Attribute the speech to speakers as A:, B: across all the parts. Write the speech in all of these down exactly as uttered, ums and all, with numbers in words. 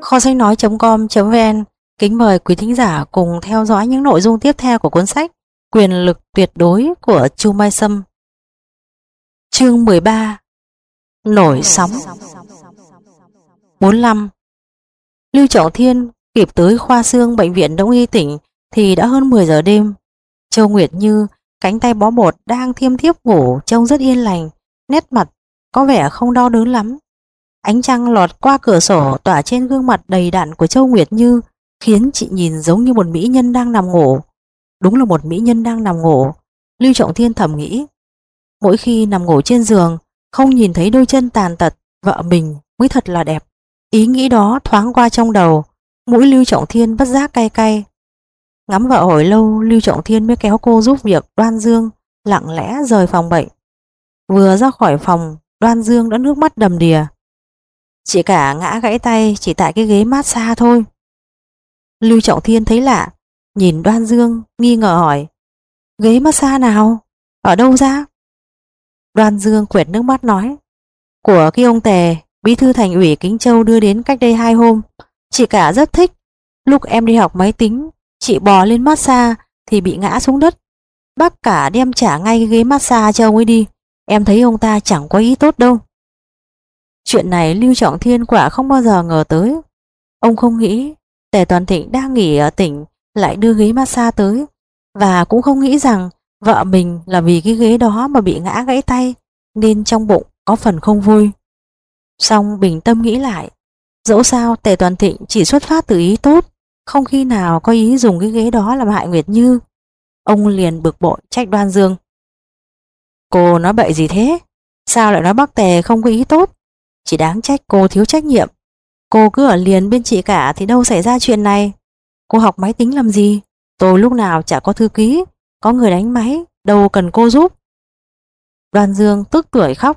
A: Kho sách nói.com.vn kính mời quý thính giả cùng theo dõi những nội dung tiếp theo của cuốn sách Quyền lực tuyệt đối của Chu Mai Sâm. Chương mười ba. Nổi sóng. bốn mươi lăm. Lưu Trọng Thiên kịp tới khoa xương bệnh viện Đông y tỉnh thì đã hơn mười giờ đêm. Châu Nguyệt Như, cánh tay bó bột, đang thiêm thiếp ngủ, trông rất yên lành, nét mặt có vẻ không đau đớn lắm. Ánh trăng lọt qua cửa sổ tỏa trên gương mặt đầy đặn của Châu Nguyệt Như, khiến chị nhìn giống như một mỹ nhân đang nằm ngủ. Đúng là một mỹ nhân đang nằm ngủ, Lưu Trọng Thiên thầm nghĩ. Mỗi khi nằm ngủ trên giường, không nhìn thấy đôi chân tàn tật vợ mình mới thật là đẹp. Ý nghĩ đó thoáng qua trong đầu, mũi Lưu Trọng Thiên bất giác cay cay. Ngắm vợ hồi lâu, Lưu Trọng Thiên mới kéo cô giúp việc Đoan Dương lặng lẽ rời phòng bệnh. Vừa ra khỏi phòng, Đoan Dương đã nước mắt đầm đìa. Chị cả ngã gãy tay chỉ tại cái ghế massage thôi. Lưu Trọng Thiên thấy lạ, nhìn Đoan Dương nghi ngờ hỏi: Ghế massage nào? Ở đâu ra? Đoan Dương quệt nước mắt nói: Của cái ông Tề, bí thư thành ủy Kính Châu đưa đến cách đây hai hôm. Chị cả rất thích. Lúc em đi học máy tính, chị bò lên massage thì bị ngã xuống đất. Bác cả đem trả ngay cái ghế massage cho ông ấy đi. Em thấy ông ta chẳng có ý tốt đâu. Chuyện này Lưu Trọng Thiên quả không bao giờ ngờ tới. Ông không nghĩ Tề Toàn Thịnh đang nghỉ ở tỉnh lại đưa ghế massage tới, và cũng không nghĩ rằng vợ mình là vì cái ghế đó mà bị ngã gãy tay, nên trong bụng có phần không vui. Song bình tâm nghĩ lại, dẫu sao Tề Toàn Thịnh chỉ xuất phát từ ý tốt, không khi nào có ý dùng cái ghế đó làm hại Nguyệt Như. Ông liền bực bội trách Đoan Dương: Cô nói bậy gì thế? Sao lại nói bác Tề không có ý tốt? Chỉ đáng trách cô thiếu trách nhiệm. Cô cứ ở liền bên chị cả thì đâu xảy ra chuyện này. Cô học máy tính làm gì? Tôi lúc nào chả có thư ký, có người đánh máy, đâu cần cô giúp. Đoan Dương tức tưởi khóc.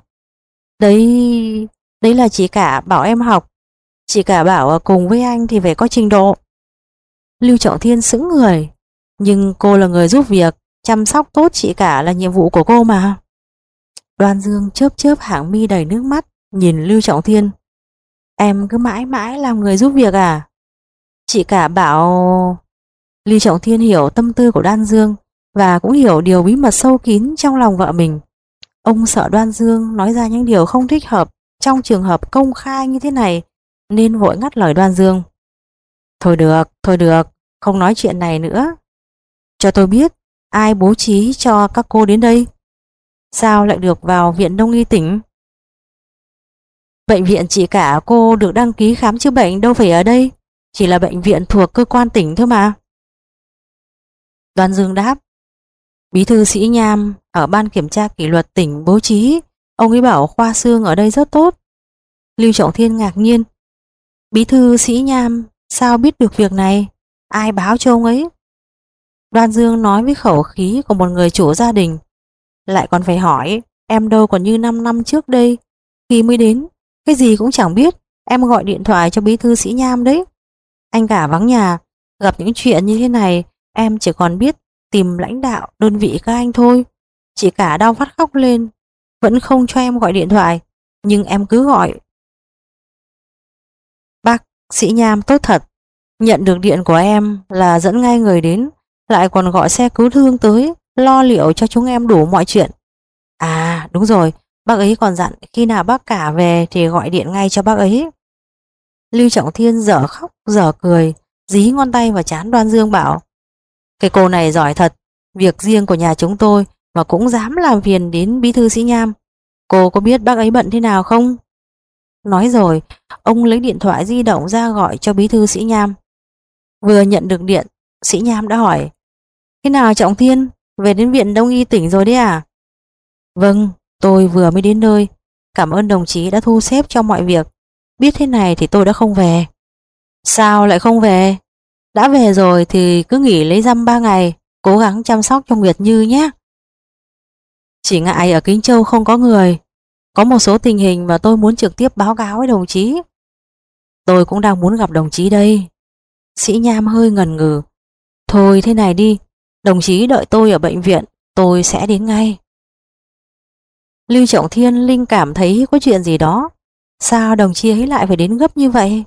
A: Đấy, đấy là chị cả bảo em học. Chị cả bảo cùng với anh thì phải có trình độ. Lưu Trọng Thiên sững người. Nhưng cô là người giúp việc, chăm sóc tốt chị cả là nhiệm vụ của cô mà. Đoan Dương chớp chớp hàng mi đầy nước mắt, nhìn Lưu Trọng Thiên. Em cứ mãi mãi làm người giúp việc à? Chị cả bảo... Lưu Trọng Thiên hiểu tâm tư của Đoan Dương, và cũng hiểu điều bí mật sâu kín trong lòng vợ mình. Ông sợ Đoan Dương nói ra những điều không thích hợp trong trường hợp công khai như thế này, nên vội ngắt lời Đoan Dương. Thôi được, thôi được, không nói chuyện này nữa. Cho tôi biết ai bố trí cho các cô đến đây? Sao lại được vào viện Đông y tỉnh? Bệnh viện chị cả cô được đăng ký khám chữa bệnh đâu phải ở đây, chỉ là bệnh viện thuộc cơ quan tỉnh thôi mà. Đoan Dương đáp: Bí thư Sĩ Nham ở ban kiểm tra kỷ luật tỉnh bố trí, ông ấy bảo khoa xương ở đây rất tốt. Lưu Trọng Thiên ngạc nhiên: Bí thư Sĩ Nham sao biết được việc này? Ai báo cho ông ấy? Đoan Dương nói với khẩu khí của một người chủ gia đình: Lại còn phải hỏi, em đâu còn như năm năm trước đây, khi mới đến cái gì cũng chẳng biết, em gọi điện thoại cho bí thư Sĩ Nham đấy. Anh cả vắng nhà, gặp những chuyện như thế này em chỉ còn biết tìm lãnh đạo đơn vị các anh thôi. Chị cả đau phát khóc lên, vẫn không cho em gọi điện thoại, nhưng em cứ gọi. Bác Sĩ Nham tốt thật, nhận được điện của em là dẫn ngay người đến, lại còn gọi xe cứu thương tới, lo liệu cho chúng em đủ mọi chuyện. À đúng rồi, bác ấy còn dặn khi nào bác cả về thì gọi điện ngay cho bác ấy. Lưu Trọng Thiên dở khóc dở cười, dí ngón tay vào trán Đoan Dương bảo: Cái cô này giỏi thật, việc riêng của nhà chúng tôi mà cũng dám làm phiền đến bí thư Sĩ Nham. Cô có biết bác ấy bận thế nào không? Nói rồi, ông lấy điện thoại di động ra gọi cho bí thư Sĩ Nham. Vừa nhận được điện, Sĩ Nham đã hỏi: Thế nào Trọng Thiên, về đến viện Đông y tỉnh rồi đấy à? Vâng, tôi vừa mới đến nơi. Cảm ơn đồng chí đã thu xếp cho mọi việc. Biết thế này thì tôi đã không về. Sao lại không về? Đã về rồi thì cứ nghỉ lấy dăm ba ngày, cố gắng chăm sóc cho Nguyệt Như nhé. Chỉ ngại ở Kính Châu không có người. Có một số tình hình mà tôi muốn trực tiếp báo cáo với đồng chí. Tôi cũng đang muốn gặp đồng chí đây. Sĩ Nham hơi ngần ngừ. Thôi thế này đi, đồng chí đợi tôi ở bệnh viện, tôi sẽ đến ngay. Lưu Trọng Thiên linh cảm thấy có chuyện gì đó. Sao đồng chí ấy lại phải đến gấp như vậy?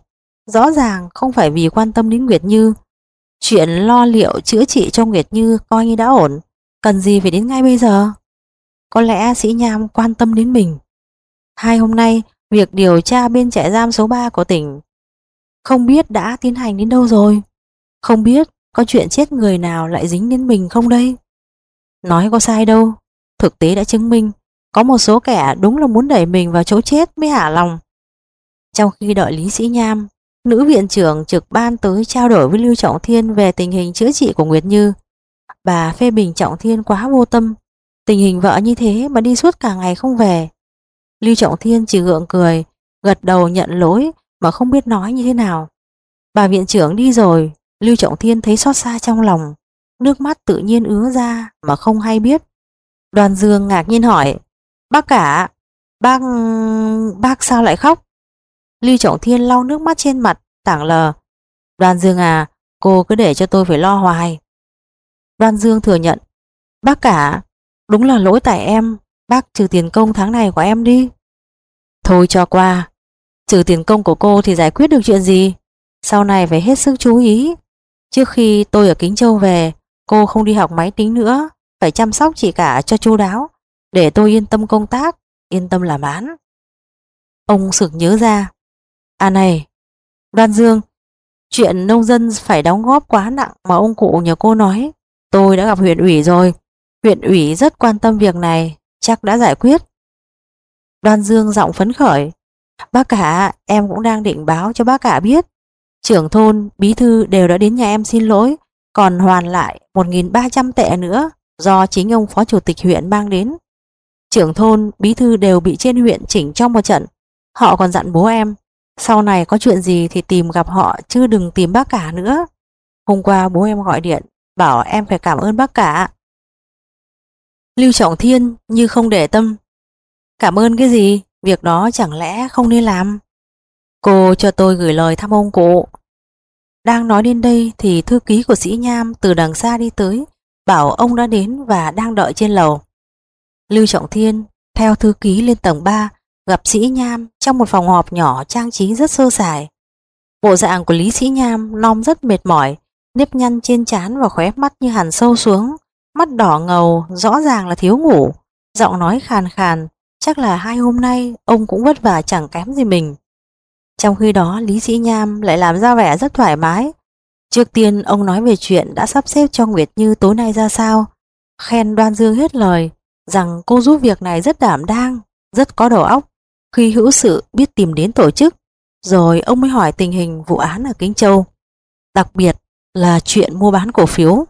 A: rõ ràng không phải vì quan tâm đến Nguyệt Như. Chuyện lo liệu chữa trị cho Nguyệt Như coi như đã ổn, cần gì phải đến ngay bây giờ. Có lẽ Sĩ Nham quan tâm đến mình. Hai hôm nay, việc điều tra bên trại giam số ba của tỉnh không biết đã tiến hành đến đâu rồi. Không biết có chuyện chết người nào lại dính đến mình không đây. Nói có sai đâu, thực tế đã chứng minh có một số kẻ đúng là muốn đẩy mình vào chỗ chết mới hả lòng. Trong khi đợi Lý Sĩ Nham, nữ viện trưởng trực ban tới trao đổi với Lưu Trọng Thiên về tình hình chữa trị của Nguyệt Như. Bà phê bình Trọng Thiên quá vô tâm, tình hình vợ như thế mà đi suốt cả ngày không về. Lưu Trọng Thiên chỉ gượng cười, gật đầu nhận lỗi mà không biết nói như thế nào. Bà viện trưởng đi rồi, Lưu Trọng Thiên thấy xót xa trong lòng, nước mắt tự nhiên ứa ra mà không hay biết. Đoàn Dương ngạc nhiên hỏi: "Bác cả, bác... bác sao lại khóc?" Lưu Trọng Thiên lau nước mắt trên mặt, tảng lờ: "Đoàn Dương à, cô cứ để cho tôi phải lo hoài." Đoàn Dương thừa nhận: "Bác cả, đúng là lỗi tại em, bác trừ tiền công tháng này của em đi." "Thôi cho qua, trừ tiền công của cô thì giải quyết được chuyện gì? Sau này phải hết sức chú ý. Trước khi tôi ở Kính Châu về, cô không đi học máy tính nữa, phải chăm sóc chị cả cho chu đáo, để tôi yên tâm công tác, yên tâm làm án." Ông sực nhớ ra: "À này, Đoan Dương, chuyện nông dân phải đóng góp quá nặng mà ông cụ nhờ cô nói, tôi đã gặp huyện ủy rồi. Huyện ủy rất quan tâm việc này, chắc đã giải quyết." Đoan Dương giọng phấn khởi: "Bác cả, em cũng đang định báo cho bác cả biết. Trưởng thôn, bí thư đều đã đến nhà em xin lỗi, còn hoàn lại một nghìn ba trăm tệ nữa do chính ông phó chủ tịch huyện mang đến. Trưởng thôn, bí thư đều bị trên huyện chỉnh trong một trận. Họ còn dặn bố em, sau này có chuyện gì thì tìm gặp họ chứ đừng tìm bác cả nữa. Hôm qua bố em gọi điện, bảo em phải cảm ơn bác cả." Lưu Trọng Thiên như không để tâm: "Cảm ơn cái gì? Việc đó chẳng lẽ không nên làm? Cô cho tôi gửi lời thăm ông cụ." Đang nói đến đây thì thư ký của Sĩ Nham từ đằng xa đi tới, bảo ông đã đến và đang đợi trên lầu. Lưu Trọng Thiên theo thư ký lên tầng ba, gặp Sĩ Nham trong một phòng họp nhỏ trang trí rất sơ sài. Bộ dạng của Lý Sĩ Nham non rất mệt mỏi, nếp nhăn trên trán và khóe mắt như hằn sâu xuống, mắt đỏ ngầu, rõ ràng là thiếu ngủ, giọng nói khàn khàn, chắc là hai hôm nay ông cũng vất vả chẳng kém gì mình. Trong khi đó Lý Sĩ Nham lại làm ra vẻ rất thoải mái. Trước tiên ông nói về chuyện đã sắp xếp cho Nguyệt Như tối nay ra sao, khen Đoan Dương hết lời, rằng cô giúp việc này rất đảm đang, rất có đầu óc, khi hữu sự biết tìm đến tổ chức. Rồi ông mới hỏi tình hình vụ án ở Kính Châu, đặc biệt là chuyện mua bán cổ phiếu.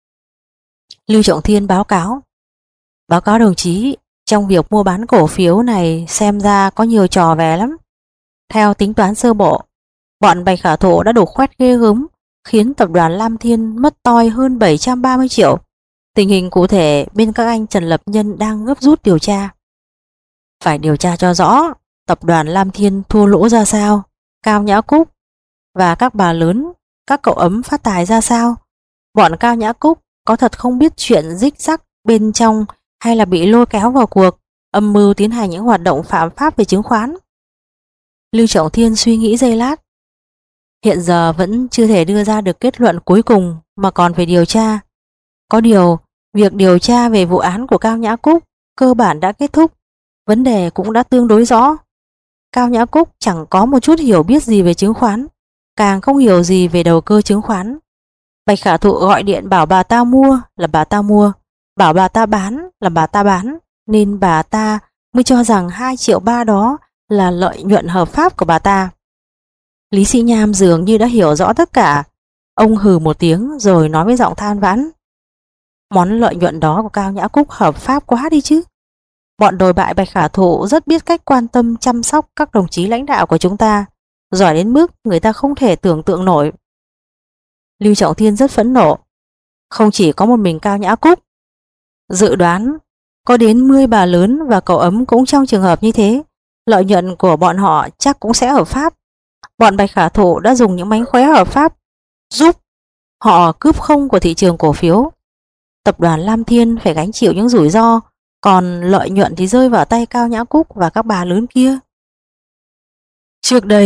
A: Lưu Trọng Thiên báo cáo: "Báo cáo đồng chí, trong việc mua bán cổ phiếu này xem ra có nhiều trò về lắm. Theo tính toán sơ bộ, bọn Bạch Khả Thụ đã đục khoét ghê gớm, khiến tập đoàn Lam Thiên mất toi hơn bảy trăm ba mươi triệu. Tình hình cụ thể bên các anh Trần Lập Nhân đang gấp rút điều tra. Phải điều tra cho rõ tập đoàn Lam Thiên thua lỗ ra sao, Cao Nhã Cúc và các bà lớn, các cậu ấm phát tài ra sao. Bọn Cao Nhã Cúc có thật không biết chuyện rích rắc bên trong hay là bị lôi kéo vào cuộc, âm mưu tiến hành những hoạt động phạm pháp về chứng khoán?" Lưu Trọng Thiên suy nghĩ giây lát: "Hiện giờ vẫn chưa thể đưa ra được kết luận cuối cùng mà còn phải điều tra. Có điều, việc điều tra về vụ án của Cao Nhã Cúc cơ bản đã kết thúc, vấn đề cũng đã tương đối rõ. Cao Nhã Cúc chẳng có một chút hiểu biết gì về chứng khoán, càng không hiểu gì về đầu cơ chứng khoán. Bạch Khả Thụ gọi điện bảo bà ta mua là bà ta mua, bảo bà ta bán là bà ta bán, nên bà ta mới cho rằng hai triệu ba đó là lợi nhuận hợp pháp của bà ta." Lý Sĩ Nham dường như đã hiểu rõ tất cả. Ông hừ một tiếng rồi nói với giọng than vãn: "Món lợi nhuận đó của Cao Nhã Cúc hợp pháp quá đi chứ. Bọn đồi bại Bạch Khả Thụ rất biết cách quan tâm chăm sóc các đồng chí lãnh đạo của chúng ta, giỏi đến mức người ta không thể tưởng tượng nổi." Lưu Trọng Thiên rất phẫn nộ: "Không chỉ có một mình Cao Nhã Cúc, dự đoán có đến mười bà lớn và cậu ấm cũng trong trường hợp như thế, lợi nhuận của bọn họ chắc cũng sẽ hợp pháp. Bọn Bạch Khả Thụ đã dùng những mánh khóe hợp pháp giúp họ cướp không của thị trường cổ phiếu. Tập đoàn Lam Thiên phải gánh chịu những rủi ro, còn lợi nhuận thì rơi vào tay Cao Nhã Cúc và các bà lớn kia." Trước đây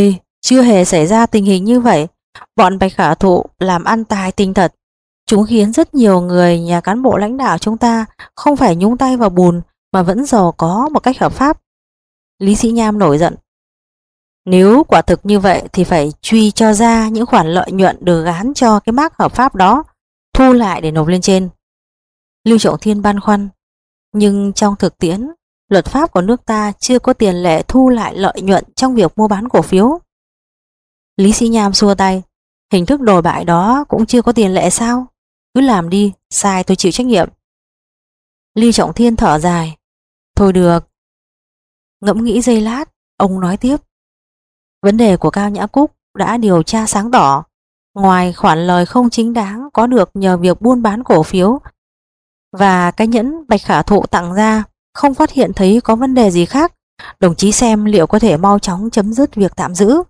A: Chưa hề xảy ra tình hình như vậy. Bọn Bạch Khả Thụ làm ăn tài tình thật. Chúng khiến rất nhiều người nhà cán bộ lãnh đạo chúng ta không phải nhúng tay vào bùn mà vẫn giàu có một cách hợp pháp. Lý Sĩ Nham nổi giận. Nếu quả thực như vậy thì phải truy cho ra những khoản lợi nhuận được gán cho cái mác hợp pháp đó, thu lại để nộp lên trên. Lưu Trọng Thiên băn khoăn. Nhưng trong thực tiễn, luật pháp của nước ta chưa có tiền lệ thu lại lợi nhuận trong việc mua bán cổ phiếu. Lý Sĩ Nham xua tay. Hình thức đồi bại đó cũng chưa có tiền lệ sao? Cứ làm đi, sai tôi chịu trách nhiệm. Lưu Trọng Thiên thở dài. Thôi được. Ngẫm nghĩ giây lát, ông nói tiếp. Vấn đề của Cao Nhã Cúc đã điều tra sáng tỏ. Ngoài khoản lời không chính đáng có được nhờ việc buôn bán cổ phiếu và cái nhẫn Bạch Khả Thụ tặng ra, không phát hiện thấy có vấn đề gì khác. Đồng chí xem liệu có thể mau chóng chấm dứt việc tạm giữ.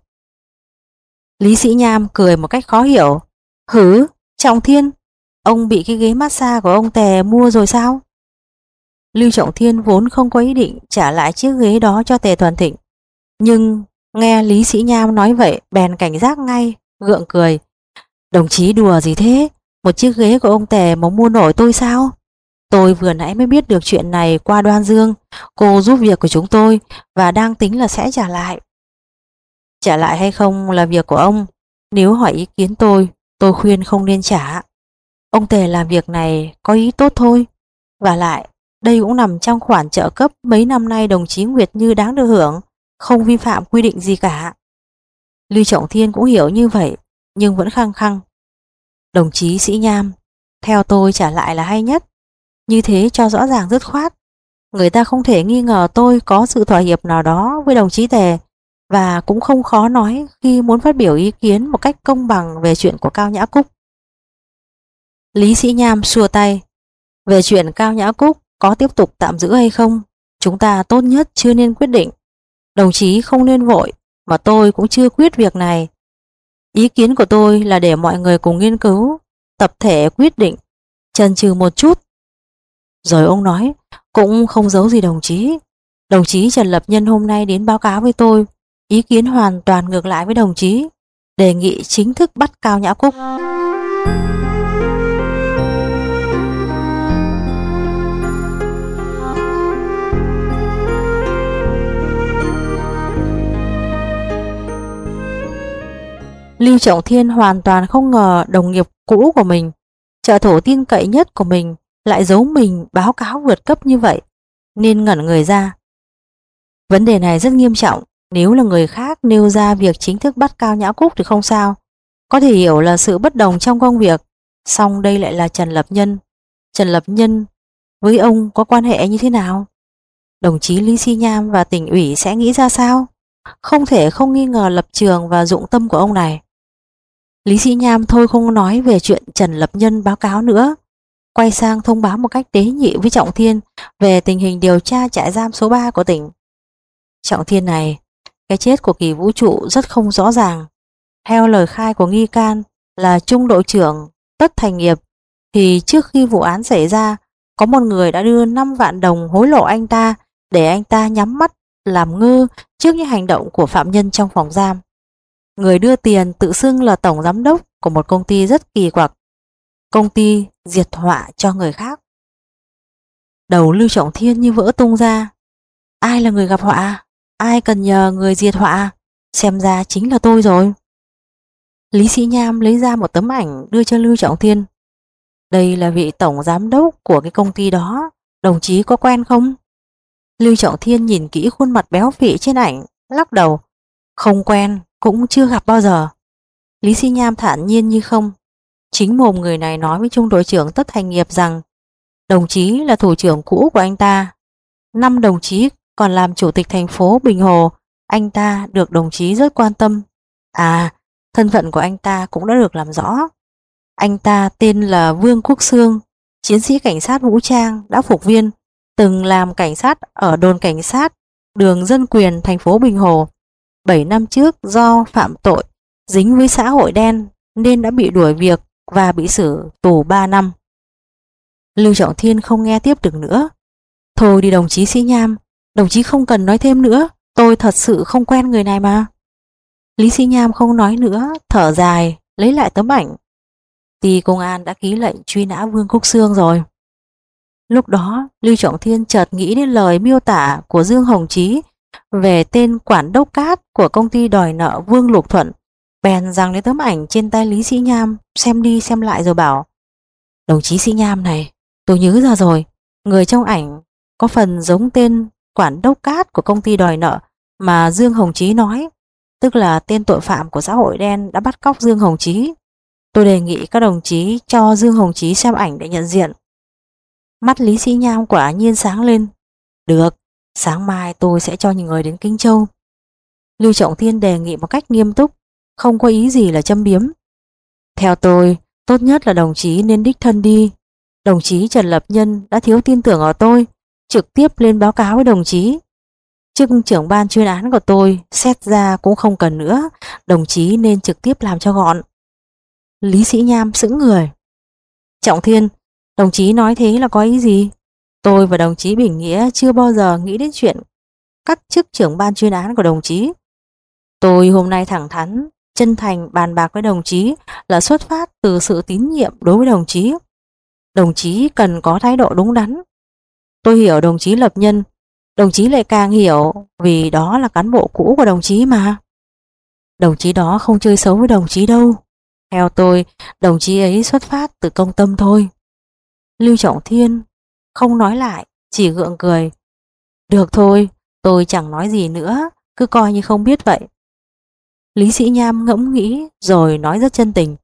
A: Lý Sĩ Nham cười một cách khó hiểu. Hử, Trọng Thiên, ông bị cái ghế massage của ông Tề mua rồi sao? Lưu Trọng Thiên vốn không có ý định trả lại chiếc ghế đó cho Tề Thuần Thịnh, nhưng nghe Lý Sĩ Nham nói vậy bèn cảnh giác ngay, gượng cười. Đồng chí đùa gì thế? Một chiếc ghế của ông Tề mà mua nổi tôi sao? Tôi vừa nãy mới biết được chuyện này qua Đoan Dương, cô giúp việc của chúng tôi và đang tính là sẽ trả lại. Trả lại hay không là việc của ông. Nếu hỏi ý kiến tôi, tôi khuyên không nên trả. Ông Tề làm việc này có ý tốt thôi. Và lại, đây cũng nằm trong khoản trợ cấp mấy năm nay đồng chí Nguyệt Như đáng được hưởng, không vi phạm quy định gì cả. Lưu Trọng Thiên cũng hiểu như vậy, nhưng vẫn khăng khăng. Đồng chí Sĩ Nham, theo tôi trả lại là hay nhất. Như thế cho rõ ràng dứt khoát. Người ta không thể nghi ngờ tôi có sự thỏa hiệp nào đó với đồng chí Tề, và cũng không khó nói khi muốn phát biểu ý kiến một cách công bằng về chuyện của Cao Nhã Cúc. Lý Sĩ Nham xua tay. Về chuyện Cao Nhã Cúc có tiếp tục tạm giữ hay không, chúng ta tốt nhất chưa nên quyết định. Đồng chí không nên vội, mà tôi cũng chưa quyết việc này. Ý kiến của tôi là để mọi người cùng nghiên cứu, tập thể quyết định, chần chừ một chút. Rồi ông nói, cũng không giấu gì đồng chí. Đồng chí Trần Lập Nhân hôm nay đến báo cáo với tôi, ý kiến hoàn toàn ngược lại với đồng chí, đề nghị chính thức bắt Cao Nhã Cúc. Lưu Trọng Thiên hoàn toàn không ngờ đồng nghiệp cũ của mình, trợ thủ tin cậy nhất của mình, lại giấu mình báo cáo vượt cấp như vậy, nên ngẩn người ra. Vấn đề này rất nghiêm trọng. Nếu là người khác nêu ra việc chính thức bắt Cao Nhã Cúc thì không sao, có thể hiểu là sự bất đồng trong công việc. Song đây lại là Trần Lập Nhân. Trần Lập Nhân với ông có quan hệ như thế nào? Đồng chí Lý Sĩ Nham và tỉnh ủy sẽ nghĩ ra sao? Không thể không nghi ngờ lập trường và dụng tâm của ông này. Lý Sĩ Nham thôi không nói về chuyện Trần Lập Nhân báo cáo nữa, quay sang thông báo một cách tế nhị với Trọng Thiên về tình hình điều tra trại giam số ba của tỉnh. Trọng Thiên này, cái chết của Kỳ Vũ Trụ rất không rõ ràng. Theo lời khai của nghi can là trung đội trưởng Tất Thành Nghiệp, thì trước khi vụ án xảy ra, có một người đã đưa năm vạn đồng hối lộ anh ta để anh ta nhắm mắt làm ngơ trước những hành động của phạm nhân trong phòng giam. Người đưa tiền tự xưng là tổng giám đốc của một công ty rất kỳ quặc, công ty diệt họa cho người khác. Đầu Lưu Trọng Thiên như vỡ tung ra. Ai là người gặp họa? Ai cần nhờ người diệt họa? Xem ra chính là tôi rồi. Lý Sĩ Nham lấy ra một tấm ảnh đưa cho Lưu Trọng Thiên. Đây là vị tổng giám đốc của cái công ty đó, đồng chí có quen không? Lưu Trọng Thiên nhìn kỹ khuôn mặt béo phì trên ảnh, lắc đầu. Không quen, cũng chưa gặp bao giờ. Lý Sĩ Nham thản nhiên như không. Chính mồm người này nói với trung đội trưởng Tất Thành Nghiệp rằng đồng chí là thủ trưởng cũ của anh ta. Năm đồng chí còn làm chủ tịch thành phố Bình Hồ, anh ta được đồng chí rất quan tâm. À, thân phận của anh ta cũng đã được làm rõ. Anh ta tên là Vương Quốc Xương, chiến sĩ cảnh sát vũ trang đã phục viên, từng làm cảnh sát ở đồn cảnh sát đường Dân Quyền thành phố Bình Hồ. bảy năm trước do phạm tội dính với xã hội đen nên đã bị đuổi việc và bị xử tù ba năm. Lưu Trọng Thiên không nghe tiếp được nữa. Thôi đi đồng chí Sĩ Nham, đồng chí không cần nói thêm nữa, tôi thật sự không quen người này mà. Lý Sĩ Nham không nói nữa, thở dài, lấy lại tấm ảnh. Ty công an đã ký lệnh truy nã Vương Cúc Xương rồi. Lúc đó, Lưu Trọng Thiên chợt nghĩ đến lời miêu tả của Dương Hồng Chí về tên quản đốc cát của công ty đòi nợ Vương Lục Thuận, bèn giằng lấy tấm ảnh trên tay Lý Sĩ Nham, xem đi xem lại rồi bảo: Đồng chí Sĩ Nham này, tôi nhớ ra rồi, người trong ảnh có phần giống tên quản đốc cát của công ty đòi nợ mà Dương Hồng Chí nói, tức là tên tội phạm của xã hội đen đã bắt cóc Dương Hồng Chí. Tôi đề nghị các đồng chí cho Dương Hồng Chí xem ảnh để nhận diện. Mắt Lý Sĩ Nham quả nhiên sáng lên. Được, sáng mai tôi sẽ cho những người đến Kinh Châu. Lưu Trọng Thiên đề nghị một cách nghiêm túc, không có ý gì là châm biếm. Theo tôi, tốt nhất là đồng chí nên đích thân đi. Đồng chí Trần Lập Nhân đã thiếu tin tưởng ở tôi, trực tiếp lên báo cáo với đồng chí. Chức trưởng ban chuyên án của tôi xét ra cũng không cần nữa, đồng chí nên trực tiếp làm cho gọn. Lý Sĩ Nham sững người. Trọng Thiên, đồng chí nói thế là có ý gì? Tôi và đồng chí Bình Nghĩa chưa bao giờ nghĩ đến chuyện cắt chức trưởng ban chuyên án của đồng chí. Tôi hôm nay thẳng thắn, chân thành bàn bạc với đồng chí là xuất phát từ sự tín nhiệm đối với đồng chí. Đồng chí cần có thái độ đúng đắn. Tôi hiểu đồng chí Lập Nhân, đồng chí lại càng hiểu vì đó là cán bộ cũ của đồng chí mà. Đồng chí đó không chơi xấu với đồng chí đâu. Theo tôi, đồng chí ấy xuất phát từ công tâm thôi. Lưu Trọng Thiên không nói lại, chỉ gượng cười. Được thôi, tôi chẳng nói gì nữa, cứ coi như không biết vậy. Lý Sĩ Nham ngẫm nghĩ rồi nói rất chân tình.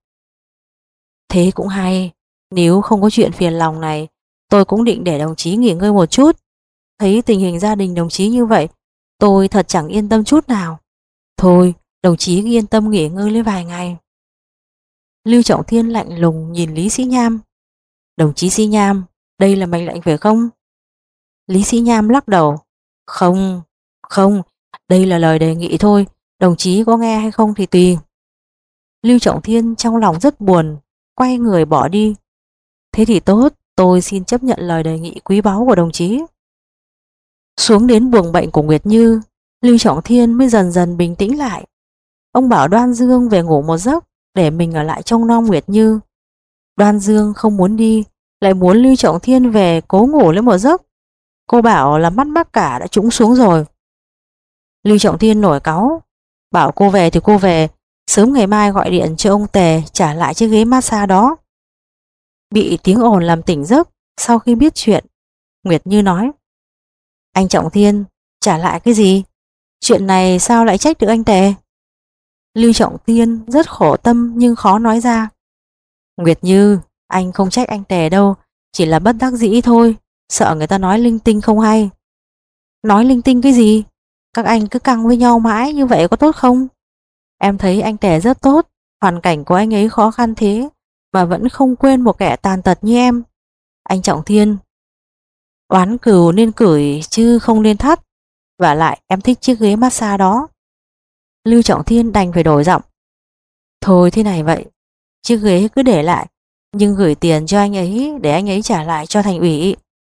A: Thế cũng hay, nếu không có chuyện phiền lòng này, tôi cũng định để đồng chí nghỉ ngơi một chút. Thấy tình hình gia đình đồng chí như vậy, tôi thật chẳng yên tâm chút nào. Thôi, đồng chí yên tâm nghỉ ngơi lấy vài ngày. Lưu Trọng Thiên lạnh lùng nhìn Lý Sĩ Nham. Đồng chí Sĩ Nham, đây là mệnh lệnh phải không? Lý Sĩ Nham lắc đầu. Không, không, đây là lời đề nghị thôi, đồng chí có nghe hay không thì tùy. Lưu Trọng Thiên trong lòng rất buồn, quay người bỏ đi. Thế thì tốt, tôi xin chấp nhận lời đề nghị quý báu của đồng chí. Xuống đến buồng bệnh của Nguyệt Như, Lưu Trọng Thiên mới dần dần bình tĩnh lại. Ông bảo Đoan Dương về ngủ một giấc, để mình ở lại trông nom Nguyệt Như. Đoan Dương không muốn đi, lại muốn Lưu Trọng Thiên về cố ngủ lấy một giấc. Cô bảo là mắt bác cả đã trũng xuống rồi. Lưu Trọng Thiên nổi cáu, bảo cô về thì cô về, sớm ngày mai gọi điện cho ông Tề trả lại chiếc ghế massage đó. Bị tiếng ồn làm tỉnh giấc, sau khi biết chuyện, Nguyệt Như nói: Anh Trọng Thiên, trả lại cái gì? Chuyện này sao lại trách được anh Tề? Lưu Trọng Thiên rất khổ tâm nhưng khó nói ra. Nguyệt Như, anh không trách anh Tề đâu, chỉ là bất đắc dĩ thôi, sợ người ta nói linh tinh không hay. Nói linh tinh cái gì? Các anh cứ căng với nhau mãi như vậy có tốt không? Em thấy anh Tề rất tốt, hoàn cảnh của anh ấy khó khăn thế mà vẫn không quên một kẻ tàn tật như em. Anh Trọng Thiên, oán cừu nên cửi chứ không nên thắt, vả lại em thích chiếc ghế massage đó. Lưu Trọng Thiên đành phải đổi giọng. Thôi thế này vậy, chiếc ghế cứ để lại, nhưng gửi tiền cho anh ấy để anh ấy trả lại cho thành ủy.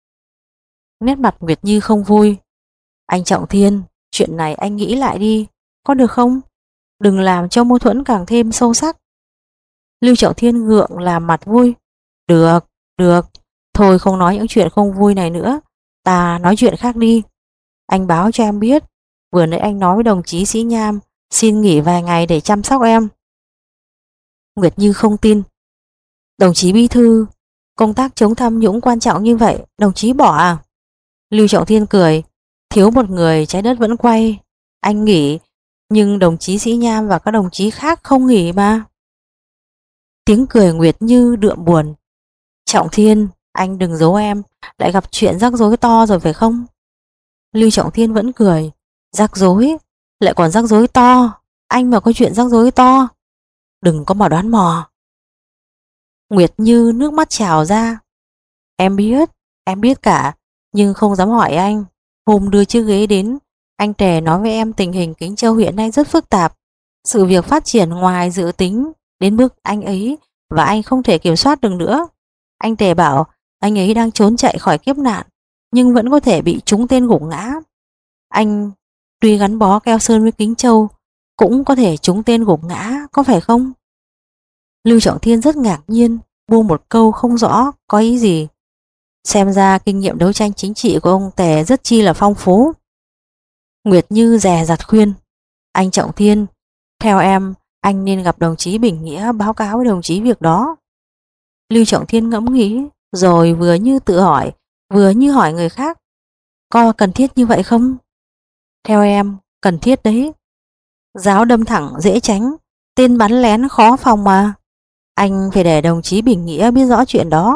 A: Nét mặt Nguyệt Như không vui. Anh Trọng Thiên, chuyện này anh nghĩ lại đi, có được không? Đừng làm cho mâu thuẫn càng thêm sâu sắc. Lưu Trọng Thiên gượng làm mặt vui. Được, được, thôi không nói những chuyện không vui này nữa, ta nói chuyện khác đi. Anh báo cho em biết, vừa nãy anh nói với đồng chí Sĩ Nham xin nghỉ vài ngày để chăm sóc em. Nguyệt Như không tin. Đồng chí Bí Thư, công tác chống tham nhũng quan trọng như vậy, đồng chí bỏ à? Lưu Trọng Thiên cười. Thiếu một người trái đất vẫn quay. Anh nghỉ, nhưng đồng chí Sĩ Nham và các đồng chí khác không nghỉ mà. Tiếng cười Nguyệt Như đượm buồn. Trọng Thiên, anh đừng giấu em, lại gặp chuyện rắc rối to rồi phải không? Lưu Trọng Thiên vẫn cười. Rắc rối? Lại còn rắc rối to? Anh mà có chuyện rắc rối to? Đừng có mà đoán mò. Nguyệt Như nước mắt trào ra. Em biết, em biết cả, nhưng không dám hỏi anh. Hôm đưa chiếc ghế đến, anh Tề nói với em tình hình Kính Châu hiện nay rất phức tạp. Sự việc phát triển ngoài dự tính đến mức anh ấy và anh không thể kiểm soát được nữa. Anh Tề bảo anh ấy đang trốn chạy khỏi kiếp nạn, nhưng vẫn có thể bị trúng tên gục ngã. Anh tuy gắn bó keo sơn với Kính Châu, cũng có thể trúng tên gục ngã, có phải không? Lưu Trọng Thiên rất ngạc nhiên, buông một câu không rõ có ý gì. Xem ra kinh nghiệm đấu tranh chính trị của ông Tề rất chi là phong phú. Nguyệt Như dè dặt khuyên, anh Trọng Thiên, theo em, anh nên gặp đồng chí Bình Nghĩa báo cáo với đồng chí việc đó. Lưu Trọng Thiên ngẫm nghĩ, rồi vừa như tự hỏi, vừa như hỏi người khác, có cần thiết như vậy không? Theo em, cần thiết đấy. Giáo đâm thẳng dễ tránh, tên bắn lén khó phòng mà. Anh phải để đồng chí Bình Nghĩa biết rõ chuyện đó.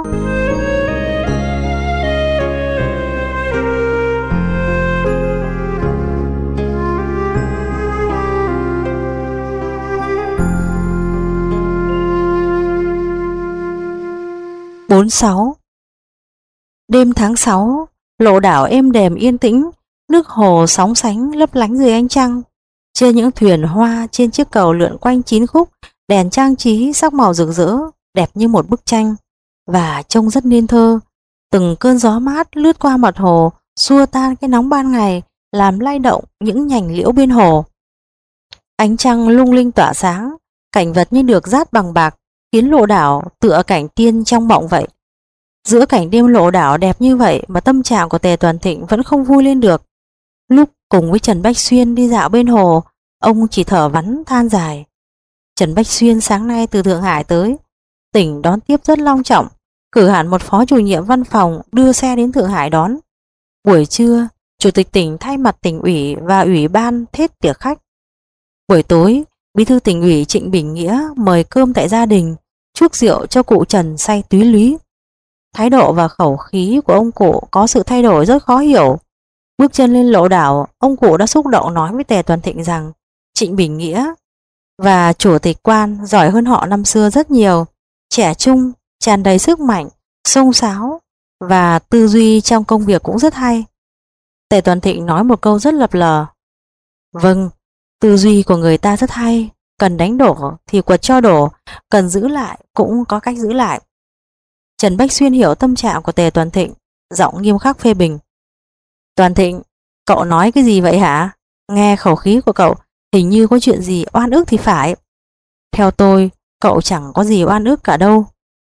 A: bốn mươi sáu. Đêm tháng sáu, lộ đảo êm đềm yên tĩnh, nước hồ sóng sánh lấp lánh dưới ánh trăng. Trên những thuyền hoa trên chiếc cầu lượn quanh chín khúc, đèn trang trí sắc màu rực rỡ, đẹp như một bức tranh, và trông rất nên thơ. Từng cơn gió mát lướt qua mặt hồ, xua tan cái nóng ban ngày, làm lay động những nhành liễu bên hồ. Ánh trăng lung linh tỏa sáng, cảnh vật như được dát bằng bạc, khiến lộ đảo tựa cảnh tiên trong mộng vậy. Giữa cảnh đêm lộ đảo đẹp như vậy mà tâm trạng của Tề Toàn Thịnh vẫn không vui lên được. Lúc cùng với Trần Bách Xuyên đi dạo bên hồ, ông chỉ thở vắn than dài. Trần Bách Xuyên sáng nay từ Thượng Hải tới, tỉnh đón tiếp rất long trọng, cử hẳn một phó chủ nhiệm văn phòng đưa xe đến Thượng Hải đón. Buổi trưa, chủ tịch tỉnh thay mặt tỉnh ủy và ủy ban thết tiệc khách. Buổi tối, bí thư tỉnh ủy Trịnh Bình Nghĩa mời cơm tại gia đình, chuốc rượu cho cụ Trần say túy lúy. Thái độ và khẩu khí của ông cụ có sự thay đổi rất khó hiểu. Bước chân lên lộ đảo, ông cụ đã xúc động nói với Tề Toàn Thịnh rằng Trịnh Bình Nghĩa và chủ tịch quan giỏi hơn họ năm xưa rất nhiều, trẻ trung, tràn đầy sức mạnh, xông xáo và tư duy trong công việc cũng rất hay. Tề Toàn Thịnh nói một câu rất lập lờ. Vâng, tư duy của người ta rất hay, cần đánh đổ thì quật cho đổ, cần giữ lại cũng có cách giữ lại. Trần Bách Xuyên hiểu tâm trạng của Tề Toàn Thịnh, giọng nghiêm khắc phê bình. Toàn Thịnh, cậu nói cái gì vậy hả? Nghe khẩu khí của cậu hình như có chuyện gì oan ức thì phải. Theo tôi, cậu chẳng có gì oan ức cả đâu.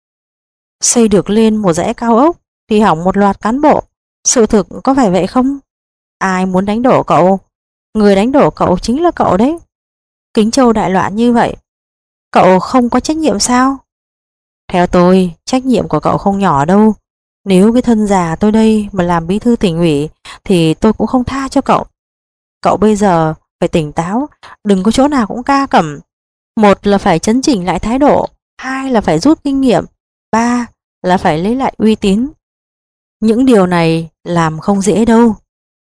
A: Xây được lên một dãy cao ốc thì hỏng một loạt cán bộ. Sự thực có phải vậy không? Ai muốn đánh đổ cậu? Người đánh đổ cậu chính là cậu đấy. Kính Châu đại loạn như vậy, cậu không có trách nhiệm sao? Theo tôi, trách nhiệm của cậu không nhỏ đâu. Nếu cái thân già tôi đây mà làm bí thư tỉnh ủy thì tôi cũng không tha cho cậu. Cậu bây giờ phải tỉnh táo, đừng có chỗ nào cũng ca cẩm. Một là phải chấn chỉnh lại thái độ, hai là phải rút kinh nghiệm, ba là phải lấy lại uy tín. Những điều này làm không dễ đâu.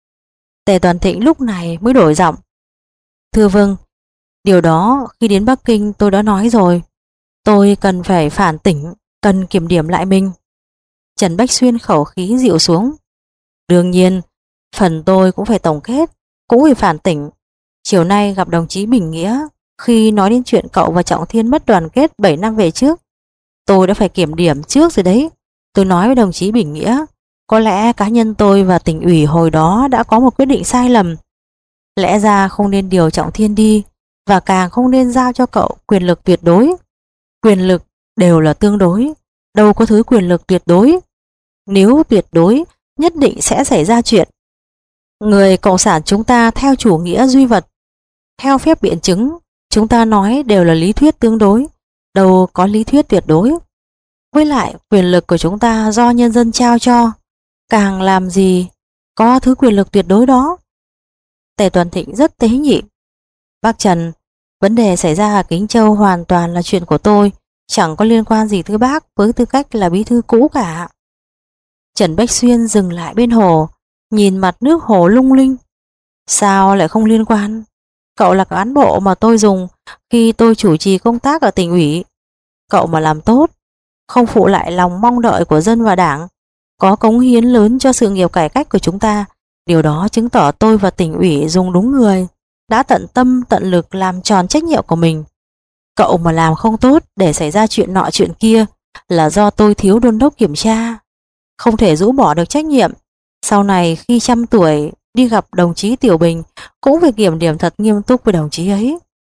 A: Tề Toàn Thịnh lúc này mới đổi giọng. Thưa vâng, điều đó khi đến Bắc Kinh tôi đã nói rồi. Tôi cần phải phản tỉnh, cần kiểm điểm lại mình. Trần Bách Xuyên khẩu khí dịu xuống. Đương nhiên, phần tôi cũng phải tổng kết, cũng phải phản tỉnh. Chiều nay gặp đồng chí Bình Nghĩa, khi nói đến chuyện cậu và Trọng Thiên mất đoàn kết bảy năm về trước, tôi đã phải kiểm điểm trước rồi đấy. Tôi nói với đồng chí Bình Nghĩa, có lẽ cá nhân tôi và tỉnh ủy hồi đó đã có một quyết định sai lầm. Lẽ ra không nên điều Trọng Thiên đi, và càng không nên giao cho cậu quyền lực tuyệt đối. Quyền lực đều là tương đối, đâu có thứ quyền lực tuyệt đối. Nếu tuyệt đối, nhất định sẽ xảy ra chuyện. Người cộng sản chúng ta theo chủ nghĩa duy vật, theo phép biện chứng, chúng ta nói đều là lý thuyết tương đối, đâu có lý thuyết tuyệt đối. Với lại quyền lực của chúng ta do nhân dân trao cho, càng làm gì có thứ quyền lực tuyệt đối đó. Tề Toàn Thịnh rất tế nhị. Bác Trần, vấn đề xảy ra ở Kính Châu hoàn toàn là chuyện của tôi, chẳng có liên quan gì tới bác với tư cách là bí thư cũ cả. Trần Bách Xuyên dừng lại bên hồ, nhìn mặt nước hồ lung linh. Sao lại không liên quan? Cậu là cán bộ mà tôi dùng khi tôi chủ trì công tác ở tỉnh ủy. Cậu mà làm tốt, không phụ lại lòng mong đợi của dân và đảng, có cống hiến lớn cho sự nghiệp cải cách của chúng ta, điều đó chứng tỏ tôi và tỉnh ủy dùng đúng người, đã tận tâm tận lực làm tròn trách nhiệm của mình. Cậu mà làm không tốt để xảy ra chuyện nọ chuyện kia là do tôi thiếu đôn đốc kiểm tra, không thể rũ bỏ được trách nhiệm. Sau này khi trăm tuổi đi gặp đồng chí Tiểu Bình cũng phải kiểm điểm thật nghiêm túc với đồng chí ấy.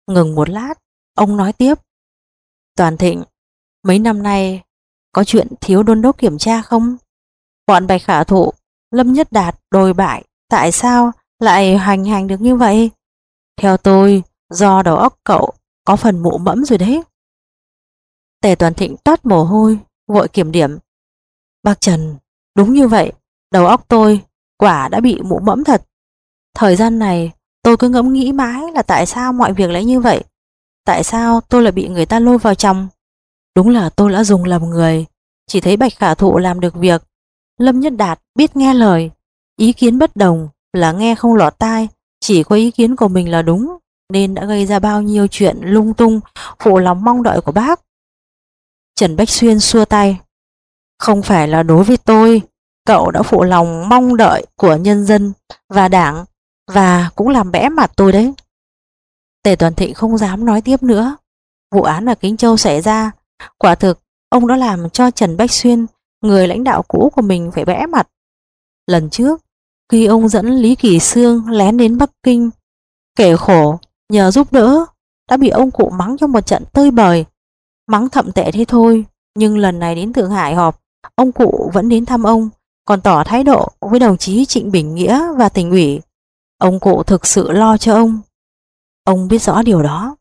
A: Ngừng một lát, ông nói tiếp. Toàn Thịnh, mấy năm nay có chuyện thiếu đôn đốc kiểm tra không? Bọn Bạch Khả Thụ, Lâm Nhất Đạt đồi bại, tại sao lại hành hành được như vậy? Theo tôi, do đầu óc cậu có phần mụ mẫm rồi đấy. Tề Toàn Thịnh toát mồ hôi, vội kiểm điểm. Bác Trần, đúng như vậy, đầu óc tôi quả đã bị mụ mẫm thật. Thời gian này tôi cứ ngẫm nghĩ mãi là tại sao mọi việc lại như vậy. Tại sao tôi lại bị người ta lôi vào trong? Đúng là tôi đã dùng lầm người. Chỉ thấy Bạch Khả Thụ làm được việc, Lâm Nhất Đạt biết nghe lời, ý kiến bất đồng là nghe không lọt tai, chỉ có ý kiến của mình là đúng, nên đã gây ra bao nhiêu chuyện lung tung phụ lòng mong đợi của bác. Trần Bách Xuyên xua tay. Không phải là đối với tôi, cậu đã phụ lòng mong đợi của nhân dân và đảng, và cũng làm bẽ mặt tôi đấy. Tề Toàn Thịnh không dám nói tiếp nữa. Vụ án ở Kính Châu xảy ra, quả thực ông đã làm cho Trần Bách Xuyên, người lãnh đạo cũ của mình, phải bẽ mặt. Lần trước, khi ông dẫn Lý Kỳ Xương lén đến Bắc Kinh, kể khổ nhờ giúp đỡ, đã bị ông cụ mắng cho một trận tơi bời. Mắng thậm tệ thế thôi, nhưng lần này đến Thượng Hải họp, ông cụ vẫn đến thăm ông, còn tỏ thái độ với đồng chí Trịnh Bình Nghĩa và tỉnh ủy. Ông cụ thực sự lo cho ông. Ông biết rõ điều đó.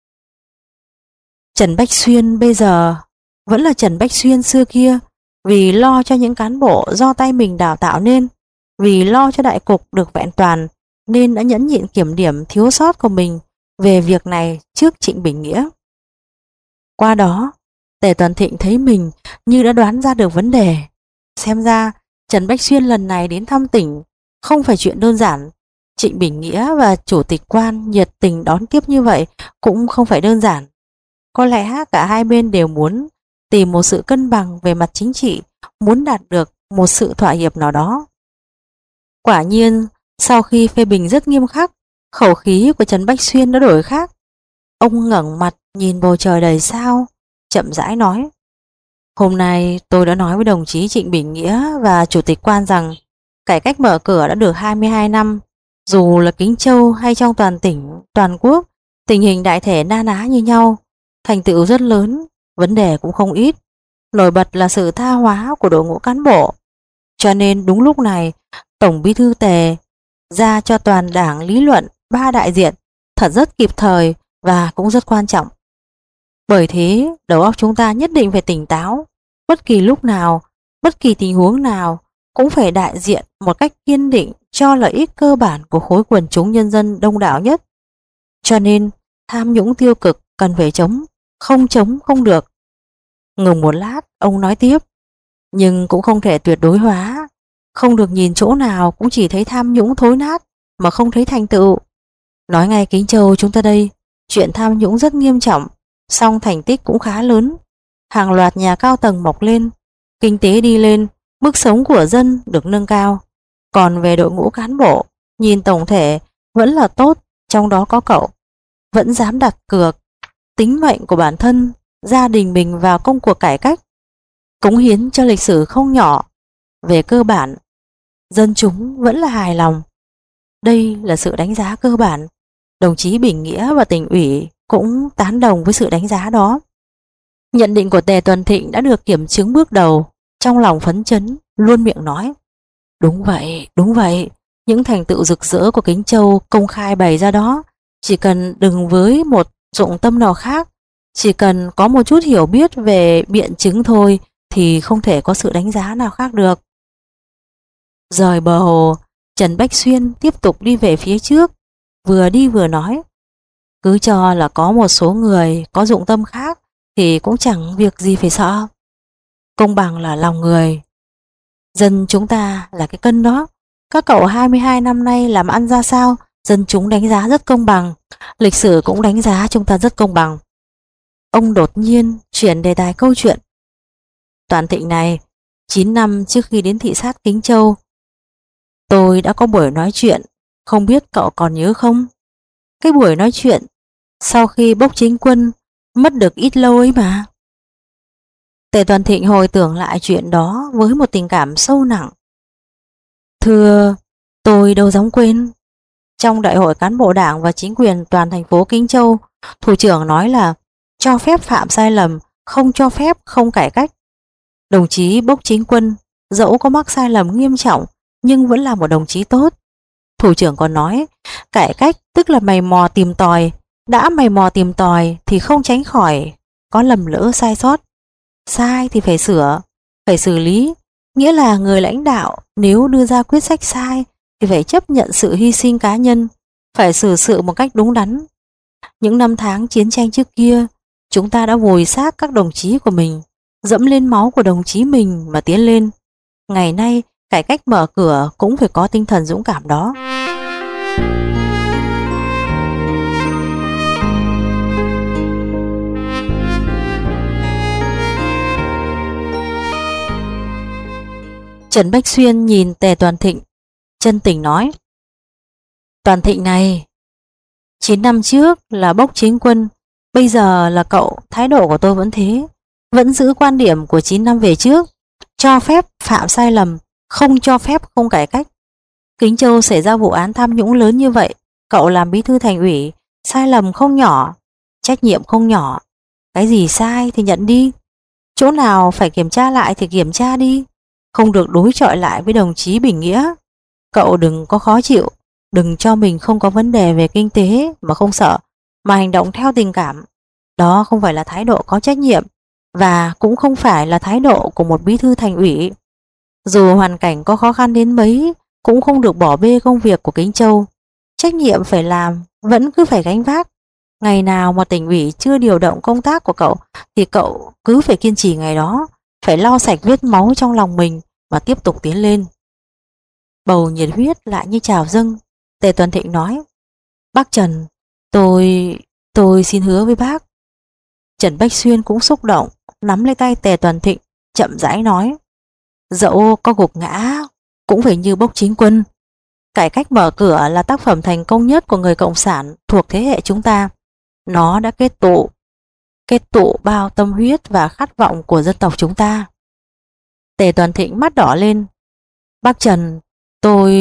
A: Trần Bách Xuyên bây giờ vẫn là Trần Bách Xuyên xưa kia, vì lo cho những cán bộ do tay mình đào tạo nên, vì lo cho đại cục được vẹn toàn, nên đã nhẫn nhịn kiểm điểm thiếu sót của mình về việc này trước Trịnh Bình Nghĩa. Qua đó, Tề Toàn Thịnh thấy mình như đã đoán ra được vấn đề. Xem ra Trần Bách Xuyên lần này đến thăm tỉnh không phải chuyện đơn giản. Trịnh Bình Nghĩa và Chủ tịch Quan nhiệt tình đón tiếp như vậy cũng không phải đơn giản. Có lẽ cả hai bên đều muốn tìm một sự cân bằng về mặt chính trị, muốn đạt được một sự thỏa hiệp nào đó. Quả nhiên, sau khi phê bình rất nghiêm khắc, khẩu khí của Trần Bách Xuyên đã đổi khác. Ông ngẩng mặt nhìn bầu trời đầy sao, chậm rãi nói. Hôm nay tôi đã nói với đồng chí Trịnh Bình Nghĩa và Chủ tịch Quan rằng cải cách mở cửa đã được hai mươi hai năm. Dù là Kính Châu hay trong toàn tỉnh, toàn quốc, tình hình đại thể na ná như nhau, thành tựu rất lớn, vấn đề cũng không ít. Nổi bật là sự tha hóa của đội ngũ cán bộ. Cho nên đúng lúc này, Tổng Bí thư Tề ra cho toàn đảng lý luận ba đại diện thật rất kịp thời và cũng rất quan trọng. Bởi thế, đầu óc chúng ta nhất định phải tỉnh táo, bất kỳ lúc nào, bất kỳ tình huống nào cũng phải đại diện một cách kiên định cho lợi ích cơ bản của khối quần chúng nhân dân đông đảo nhất. Cho nên, tham nhũng tiêu cực cần phải chống, không chống không được. Ngừng một lát, ông nói tiếp, nhưng cũng không thể tuyệt đối hóa, không được nhìn chỗ nào cũng chỉ thấy tham nhũng thối nát mà không thấy thành tựu. Nói ngay Kính Châu chúng ta đây, chuyện tham nhũng rất nghiêm trọng, song thành tích cũng khá lớn. Hàng loạt nhà cao tầng mọc lên, kinh tế đi lên, mức sống của dân được nâng cao. Còn về đội ngũ cán bộ, nhìn tổng thể vẫn là tốt, trong đó có cậu. Vẫn dám đặt cược tính mệnh của bản thân, gia đình mình vào công cuộc cải cách, cống hiến cho lịch sử không nhỏ. Về cơ bản, dân chúng vẫn là hài lòng. Đây là sự đánh giá cơ bản. Đồng chí Bình Nghĩa và tỉnh ủy cũng tán đồng với sự đánh giá đó. Nhận định của Tề Tuần Thịnh đã được kiểm chứng bước đầu, trong lòng phấn chấn, luôn miệng nói. Đúng vậy, đúng vậy, những thành tựu rực rỡ của Kính Châu công khai bày ra đó, chỉ cần đừng với một dụng tâm nào khác, chỉ cần có một chút hiểu biết về biện chứng thôi thì không thể có sự đánh giá nào khác được. Rời bờ hồ, Trần Bách Xuyên tiếp tục đi về phía trước, vừa đi vừa nói. Cứ cho là có một số người có dụng tâm khác thì cũng chẳng việc gì phải sợ. Công bằng là lòng người. Dân chúng ta là cái cân đó. Các cậu hai mươi hai năm nay làm ăn ra sao, dân chúng đánh giá rất công bằng, lịch sử cũng đánh giá chúng ta rất công bằng. Ông đột nhiên chuyển đề tài câu chuyện. Toàn Thịnh này, chín năm trước khi đến thị sát Kính Châu, tôi đã có buổi nói chuyện, không biết cậu còn nhớ không? Cái buổi nói chuyện sau khi bốc chính quân mất được ít lâu ấy mà. Tề Toàn Thịnh hồi tưởng lại chuyện đó với một tình cảm sâu nặng. Thưa, tôi đâu dám quên. Trong đại hội cán bộ đảng và chính quyền toàn thành phố Kinh Châu, thủ trưởng nói là cho phép phạm sai lầm, không cho phép không cải cách. Đồng chí Bốc Chính Quân dẫu có mắc sai lầm nghiêm trọng nhưng vẫn là một đồng chí tốt. Thủ trưởng còn nói cải cách tức là mày mò tìm tòi, đã mày mò tìm tòi thì không tránh khỏi có lầm lỡ sai sót. Sai thì phải sửa, phải xử lý, nghĩa là người lãnh đạo nếu đưa ra quyết sách sai thì phải chấp nhận sự hy sinh cá nhân, phải xử sự một cách đúng đắn. Những năm tháng chiến tranh trước kia, chúng ta đã vùi xác các đồng chí của mình, dẫm lên máu của đồng chí mình mà tiến lên. Ngày nay, cải cách mở cửa cũng phải có tinh thần dũng cảm đó. Trần Bách Xuyên nhìn Tề Toàn Thịnh, chân tình nói: Toàn Thịnh này, chín năm trước là Bốc Chính Quân, bây giờ là cậu, thái độ của tôi vẫn thế, vẫn giữ quan điểm của chín năm về trước, cho phép phạm sai lầm, không cho phép không cải cách. Kính Châu xảy ra vụ án tham nhũng lớn như vậy, cậu làm bí thư thành ủy, sai lầm không nhỏ, trách nhiệm không nhỏ. Cái gì sai thì nhận đi, chỗ nào phải kiểm tra lại thì kiểm tra đi, không được đối chọi lại với đồng chí Bình Nghĩa. Cậu đừng có khó chịu, đừng cho mình không có vấn đề về kinh tế mà không sợ, mà hành động theo tình cảm. Đó không phải là thái độ có trách nhiệm, và cũng không phải là thái độ của một bí thư thành ủy. Dù hoàn cảnh có khó khăn đến mấy, cũng không được bỏ bê công việc của Kính Châu. Trách nhiệm phải làm, vẫn cứ phải gánh vác. Ngày nào mà tỉnh ủy chưa điều động công tác của cậu, thì cậu cứ phải kiên trì ngày đó, phải lau sạch vết máu trong lòng mình và tiếp tục tiến lên. Bầu nhiệt huyết lại như trào dâng. Tề Toàn Thịnh nói: Bác Trần, tôi... tôi xin hứa với bác. Trần Bách Xuyên cũng xúc động, nắm lấy tay Tề Toàn Thịnh, chậm rãi nói: Dẫu có gục ngã, cũng phải như Bốc Chính Quân. Cải cách mở cửa là tác phẩm thành công nhất của người Cộng sản thuộc thế hệ chúng ta. Nó đã kết tụ, kết tụ bao tâm huyết và khát vọng của dân tộc chúng ta. Tề Toàn Thịnh mắt đỏ lên: Bác Trần, tôi...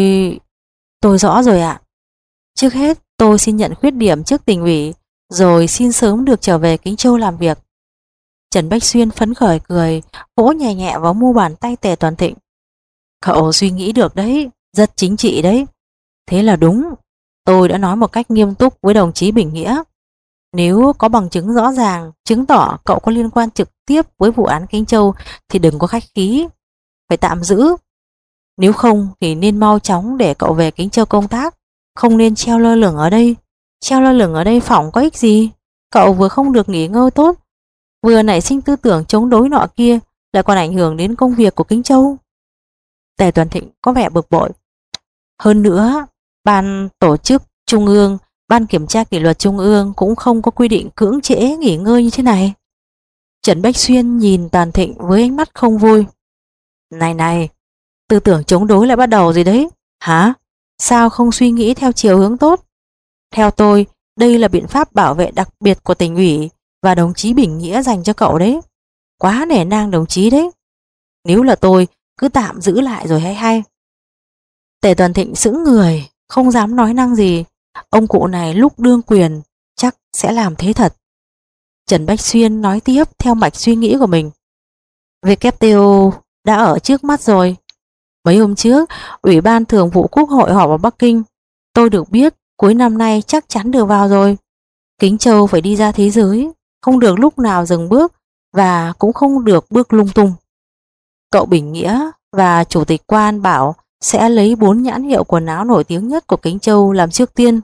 A: tôi rõ rồi ạ. Trước hết tôi xin nhận khuyết điểm trước tỉnh ủy, rồi xin sớm được trở về Kính Châu làm việc. Trần Bách Xuyên phấn khởi cười, vỗ nhẹ nhẹ vào mu bàn tay Tề Toàn Thịnh. Cậu suy nghĩ được đấy, rất chính trị đấy. Thế là đúng, tôi đã nói một cách nghiêm túc với đồng chí Bình Nghĩa. Nếu có bằng chứng rõ ràng, chứng tỏ cậu có liên quan trực tiếp với vụ án Kính Châu thì đừng có khách khí, phải tạm giữ. Nếu không thì nên mau chóng để cậu về Kính Châu công tác, không nên treo lơ lửng ở đây. Treo lơ lửng ở đây phỏng có ích gì. Cậu vừa không được nghỉ ngơi tốt, vừa nảy sinh tư tưởng chống đối nọ kia, lại còn ảnh hưởng đến công việc của Kính Châu. Tề Toàn Thịnh có vẻ bực bội. Hơn nữa, ban tổ chức Trung ương, ban kiểm tra kỷ luật Trung ương cũng không có quy định cưỡng trễ nghỉ ngơi như thế này. Trần Bách Xuyên nhìn Toàn Thịnh với ánh mắt không vui. Này này, tư tưởng chống đối lại bắt đầu rồi đấy. Hả? Sao không suy nghĩ theo chiều hướng tốt? Theo tôi, đây là biện pháp bảo vệ đặc biệt của tỉnh ủy và đồng chí Bình Nghĩa dành cho cậu đấy. Quá nể nang đồng chí đấy. Nếu là tôi, cứ tạm giữ lại rồi hay hay. Tề Toàn Thịnh sững người, không dám nói năng gì. Ông cụ này lúc đương quyền chắc sẽ làm thế thật. Trần Bách Xuyên nói tiếp theo mạch suy nghĩ của mình. vê kép tê o đã ở trước mắt rồi. Mấy hôm trước, Ủy ban Thường vụ Quốc hội họp ở Bắc Kinh. Tôi được biết cuối năm nay chắc chắn được vào rồi. Kính Châu phải đi ra thế giới, không được lúc nào dừng bước và cũng không được bước lung tung. Cậu Bình Nghĩa và Chủ tịch Quan bảo sẽ lấy bốn nhãn hiệu quần áo nổi tiếng nhất của Kính Châu làm trước tiên.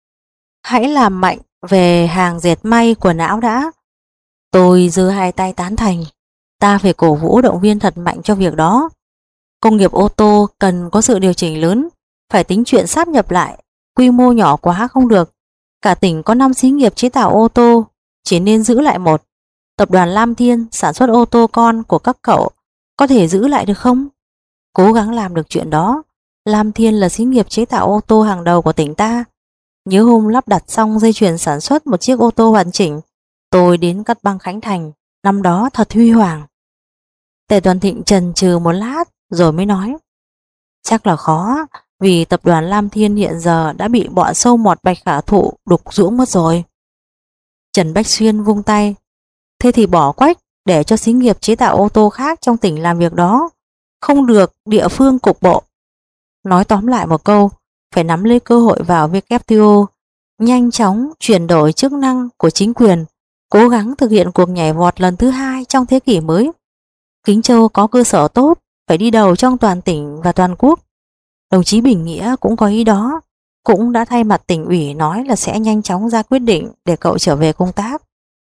A: Hãy làm mạnh về hàng dệt may quần áo đã. Tôi giơ hai tay tán thành. Ta phải cổ vũ động viên thật mạnh cho việc đó. Công nghiệp ô tô cần có sự điều chỉnh lớn, phải tính chuyện sáp nhập lại, quy mô nhỏ quá không được. Cả tỉnh có năm xí nghiệp chế tạo ô tô, chỉ nên giữ lại một. Tập đoàn Lam Thiên sản xuất ô tô con của các cậu, có thể giữ lại được không? Cố gắng làm được chuyện đó. Lam Thiên là xí nghiệp chế tạo ô tô hàng đầu của tỉnh ta. Nhớ hôm lắp đặt xong dây chuyền sản xuất một chiếc ô tô hoàn chỉnh, tôi đến cắt băng Khánh Thành, năm đó thật huy hoàng. Tề Toàn Thịnh chần chừ một lát rồi mới nói: Chắc là khó, vì tập đoàn Lam Thiên hiện giờ đã bị bọn sâu mọt Bạch Khả Thụ đục rũa mất rồi. Trần Bách Xuyên vung tay. Thế thì bỏ Quách để cho xí nghiệp chế tạo ô tô khác trong tỉnh làm việc đó, không được địa phương cục bộ. Nói tóm lại một câu, phải nắm lấy cơ hội vào vê kép tê o, nhanh chóng chuyển đổi chức năng của chính quyền, cố gắng thực hiện cuộc nhảy vọt lần thứ hai trong thế kỷ mới. Kính Châu có cơ sở tốt, phải đi đầu trong toàn tỉnh và toàn quốc. Đồng chí Bình Nghĩa cũng có ý đó, cũng đã thay mặt tỉnh ủy nói là sẽ nhanh chóng ra quyết định để cậu trở về công tác.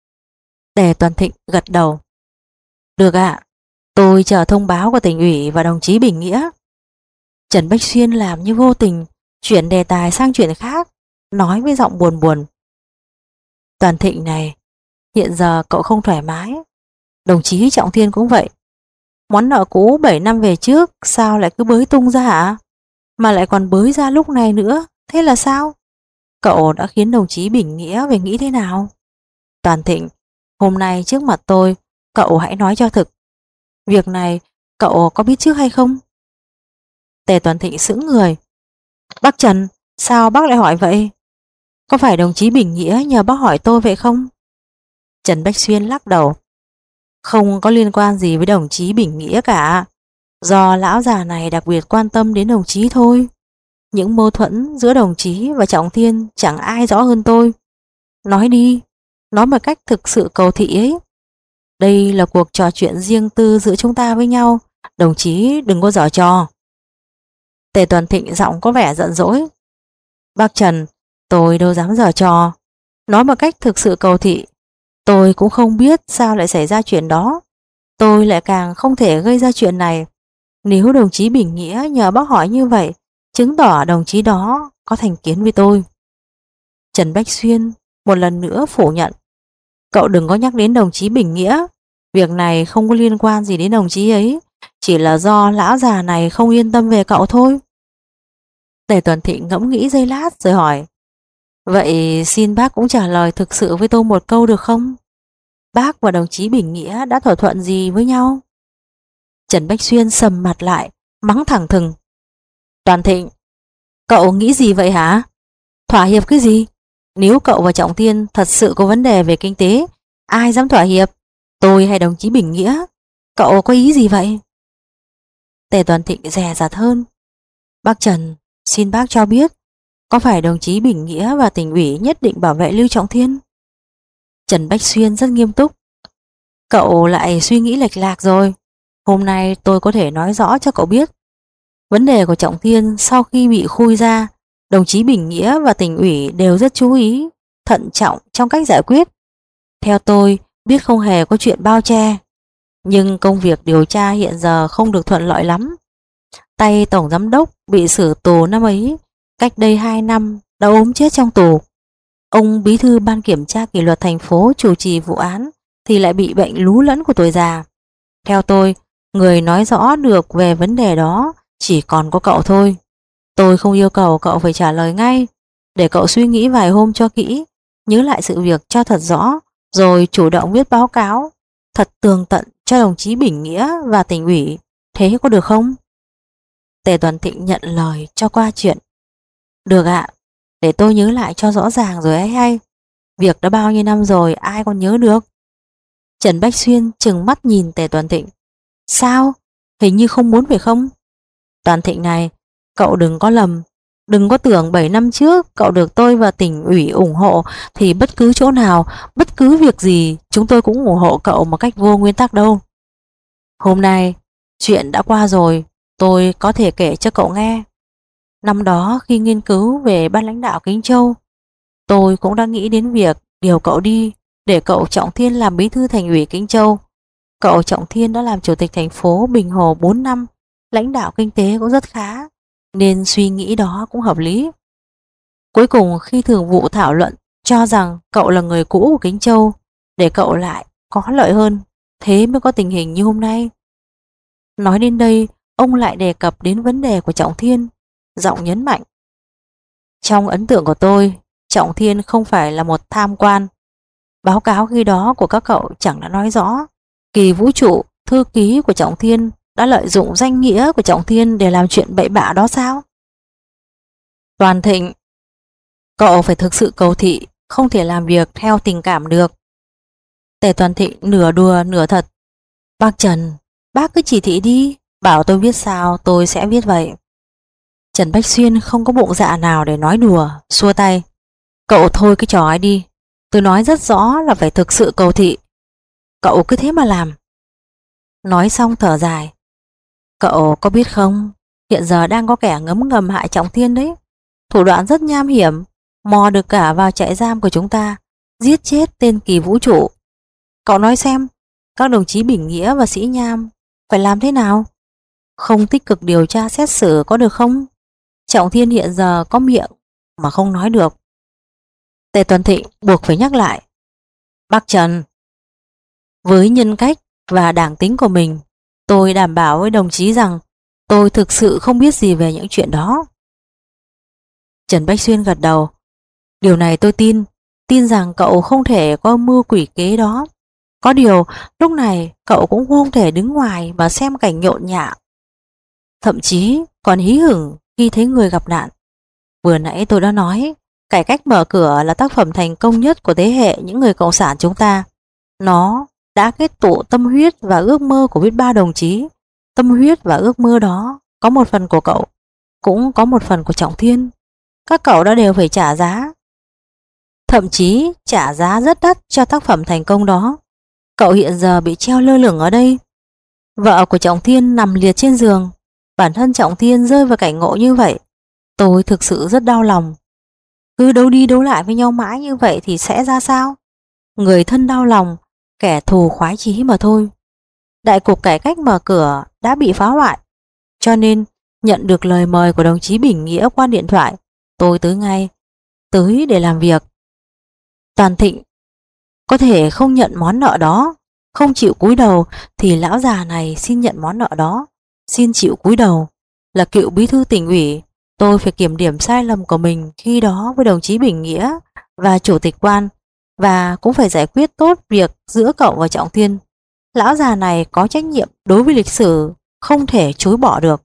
A: Tề Toàn Thịnh gật đầu. Được ạ, tôi chờ thông báo của tỉnh ủy và đồng chí Bình Nghĩa. Trần Bách Xuyên làm như vô tình, chuyển đề tài sang chuyện khác, nói với giọng buồn buồn. Toàn Thịnh này, hiện giờ cậu không thoải mái. Đồng chí Trọng Thiên cũng vậy. Món nợ cũ bảy năm về trước sao lại cứ bới tung ra hả? Mà lại còn bới ra lúc này nữa, thế là sao? Cậu đã khiến đồng chí Bình Nghĩa về nghĩ thế nào? Toàn Thịnh, hôm nay trước mặt tôi, cậu hãy nói cho thực. Việc này cậu có biết trước hay không? Tề Toàn Thịnh sững người. Bác Trần, sao bác lại hỏi vậy? Có phải đồng chí Bình Nghĩa nhờ bác hỏi tôi vậy không? Trần Bách Xuyên lắc đầu. Không có liên quan gì với đồng chí Bình Nghĩa cả. Do lão già này đặc biệt quan tâm đến đồng chí thôi. Những mâu thuẫn giữa đồng chí và Trọng Thiên chẳng ai rõ hơn tôi. Nói đi, nói một cách thực sự cầu thị ấy. Đây là cuộc trò chuyện riêng tư giữa chúng ta với nhau. Đồng chí đừng có giở trò. Tề Toàn Thịnh giọng có vẻ giận dỗi. Bác Trần, tôi đâu dám giở trò. Nói một cách thực sự cầu thị. Tôi cũng không biết sao lại xảy ra chuyện đó. Tôi lại càng không thể gây ra chuyện này. Nếu đồng chí Bình Nghĩa nhờ bác hỏi như vậy, chứng tỏ đồng chí đó có thành kiến với tôi. Trần Bách Xuyên một lần nữa phủ nhận. Cậu đừng có nhắc đến đồng chí Bình Nghĩa. Việc này không có liên quan gì đến đồng chí ấy. Chỉ là do lão già này không yên tâm về cậu thôi. Tề Tuần Thịnh ngẫm nghĩ giây lát rồi hỏi. Vậy xin bác cũng trả lời thực sự với tôi một câu được không? Bác và đồng chí Bình Nghĩa đã thỏa thuận gì với nhau? Trần Bách Xuyên sầm mặt lại, mắng thẳng thừng. Toàn Thịnh, cậu nghĩ gì vậy hả? Thỏa hiệp cái gì? Nếu cậu và Trọng Thiên thật sự có vấn đề về kinh tế, ai dám thỏa hiệp? Tôi hay đồng chí Bình Nghĩa? Cậu có ý gì vậy? Tề Toàn Thịnh dè dặt hơn. Bác Trần, xin bác cho biết, có phải đồng chí Bình Nghĩa và tỉnh ủy nhất định bảo vệ Lưu Trọng Thiên? Trần Bách Xuyên rất nghiêm túc. Cậu lại suy nghĩ lệch lạc rồi. Hôm nay tôi có thể nói rõ cho cậu biết. Vấn đề của Trọng Thiên sau khi bị khui ra, đồng chí Bình Nghĩa và tỉnh ủy đều rất chú ý, thận trọng trong cách giải quyết. Theo tôi, biết không hề có chuyện bao che. Nhưng công việc điều tra hiện giờ không được thuận lợi lắm. Tay tổng giám đốc bị xử tù năm ấy, cách đây hai năm đã ốm chết trong tù. Ông bí thư ban kiểm tra kỷ luật thành phố chủ trì vụ án thì lại bị bệnh lú lẫn của tuổi già. Theo tôi, người nói rõ được về vấn đề đó chỉ còn có cậu thôi. Tôi không yêu cầu cậu phải trả lời ngay, để cậu suy nghĩ vài hôm cho kỹ, nhớ lại sự việc cho thật rõ, rồi chủ động viết báo cáo thật tường tận cho đồng chí Bình Nghĩa và tỉnh ủy. Thế có được không? Tề Toàn Thịnh nhận lời cho qua chuyện. Được ạ, để tôi nhớ lại cho rõ ràng rồi ấy hay. Việc đã bao nhiêu năm rồi ai còn nhớ được. Trần Bách Xuyên trừng mắt nhìn Tề Toàn Thịnh. Sao? Hình như không muốn phải không? Toàn Thịnh này, cậu đừng có lầm. Đừng có tưởng bảy năm trước cậu được tôi và tỉnh ủy ủng hộ thì bất cứ chỗ nào, bất cứ việc gì chúng tôi cũng ủng hộ cậu một cách vô nguyên tắc đâu. Hôm nay, chuyện đã qua rồi, tôi có thể kể cho cậu nghe. Năm đó khi nghiên cứu về ban lãnh đạo Kính Châu, tôi cũng đã nghĩ đến việc điều cậu đi để cậu Trọng Thiên làm bí thư thành ủy Kính Châu. Cậu Trọng Thiên đã làm chủ tịch thành phố Bình Hồ bốn năm, lãnh đạo kinh tế cũng rất khá, nên suy nghĩ đó cũng hợp lý. Cuối cùng khi thường vụ thảo luận cho rằng cậu là người cũ của Kính Châu, để cậu lại có lợi hơn, thế mới có tình hình như hôm nay. Nói đến đây, ông lại đề cập đến vấn đề của Trọng Thiên, giọng nhấn mạnh. Trong ấn tượng của tôi, Trọng Thiên không phải là một tham quan. Báo cáo khi đó của các cậu chẳng đã nói rõ, Kỳ Vũ Trụ, thư ký của Trọng Thiên, đã lợi dụng danh nghĩa của Trọng Thiên để làm chuyện bậy bạ đó sao? Toàn Thịnh, cậu phải thực sự cầu thị, không thể làm việc theo tình cảm được. Tề Toàn Thịnh nửa đùa nửa thật. Bác Trần, bác cứ chỉ thị đi, bảo tôi viết sao tôi sẽ viết vậy. Trần Bách Xuyên không có bụng dạ nào để nói đùa, xua tay. Cậu thôi cái trò ấy đi, tôi nói rất rõ là phải thực sự cầu thị. Cậu cứ thế mà làm. Nói xong thở dài. Cậu có biết không, hiện giờ đang có kẻ ngấm ngầm hại Trọng Thiên đấy. Thủ đoạn rất nham hiểm, mò được cả vào trại giam của chúng ta, giết chết tên Kỳ Vũ Trụ. Cậu nói xem, các đồng chí Bình Nghĩa và Sĩ Nham phải làm thế nào? Không tích cực điều tra xét xử có được không? Trọng Thiên hiện giờ có miệng mà không nói được. Tề Toàn Thịnh buộc phải nhắc lại. Bác Trần, với nhân cách và đảng tính của mình, tôi đảm bảo với đồng chí rằng tôi thực sự không biết gì về những chuyện đó. Trần Bách Xuyên gật đầu. Điều này tôi tin, tin rằng cậu không thể có mưu quỷ kế đó. Có điều, lúc này cậu cũng không thể đứng ngoài mà xem cảnh nhộn nhạo. Thậm chí còn hí hửng khi thấy người gặp nạn. Vừa nãy tôi đã nói, cải cách mở cửa là tác phẩm thành công nhất của thế hệ những người cộng sản chúng ta. Nó đã kết tụ tâm huyết và ước mơ của biết bao đồng chí. Tâm huyết và ước mơ đó có một phần của cậu, cũng có một phần của Trọng Thiên. Các cậu đã đều phải trả giá, thậm chí trả giá rất đắt cho tác phẩm thành công đó. Cậu hiện giờ bị treo lơ lửng ở đây. Vợ của Trọng Thiên nằm liệt trên giường, bản thân Trọng Thiên rơi vào cảnh ngộ như vậy. Tôi thực sự rất đau lòng. Cứ đấu đi đấu lại với nhau mãi như vậy thì sẽ ra sao? Người thân đau lòng, kẻ thù khoái chí mà thôi. Đại cục cải cách mở cửa đã bị phá hoại, cho nên nhận được lời mời của đồng chí Bình Nghĩa qua điện thoại, tôi tới ngay, tới để làm việc. Toàn Thịnh có thể không nhận món nợ đó, không chịu cúi đầu, thì lão già này xin nhận món nợ đó, xin chịu cúi đầu. Là cựu bí thư tỉnh ủy, tôi phải kiểm điểm sai lầm của mình khi đó với đồng chí Bình Nghĩa và chủ tịch quan, và cũng phải giải quyết tốt việc giữa cậu và Trọng Thiên. Lão già này có trách nhiệm đối với lịch sử, không thể chối bỏ được.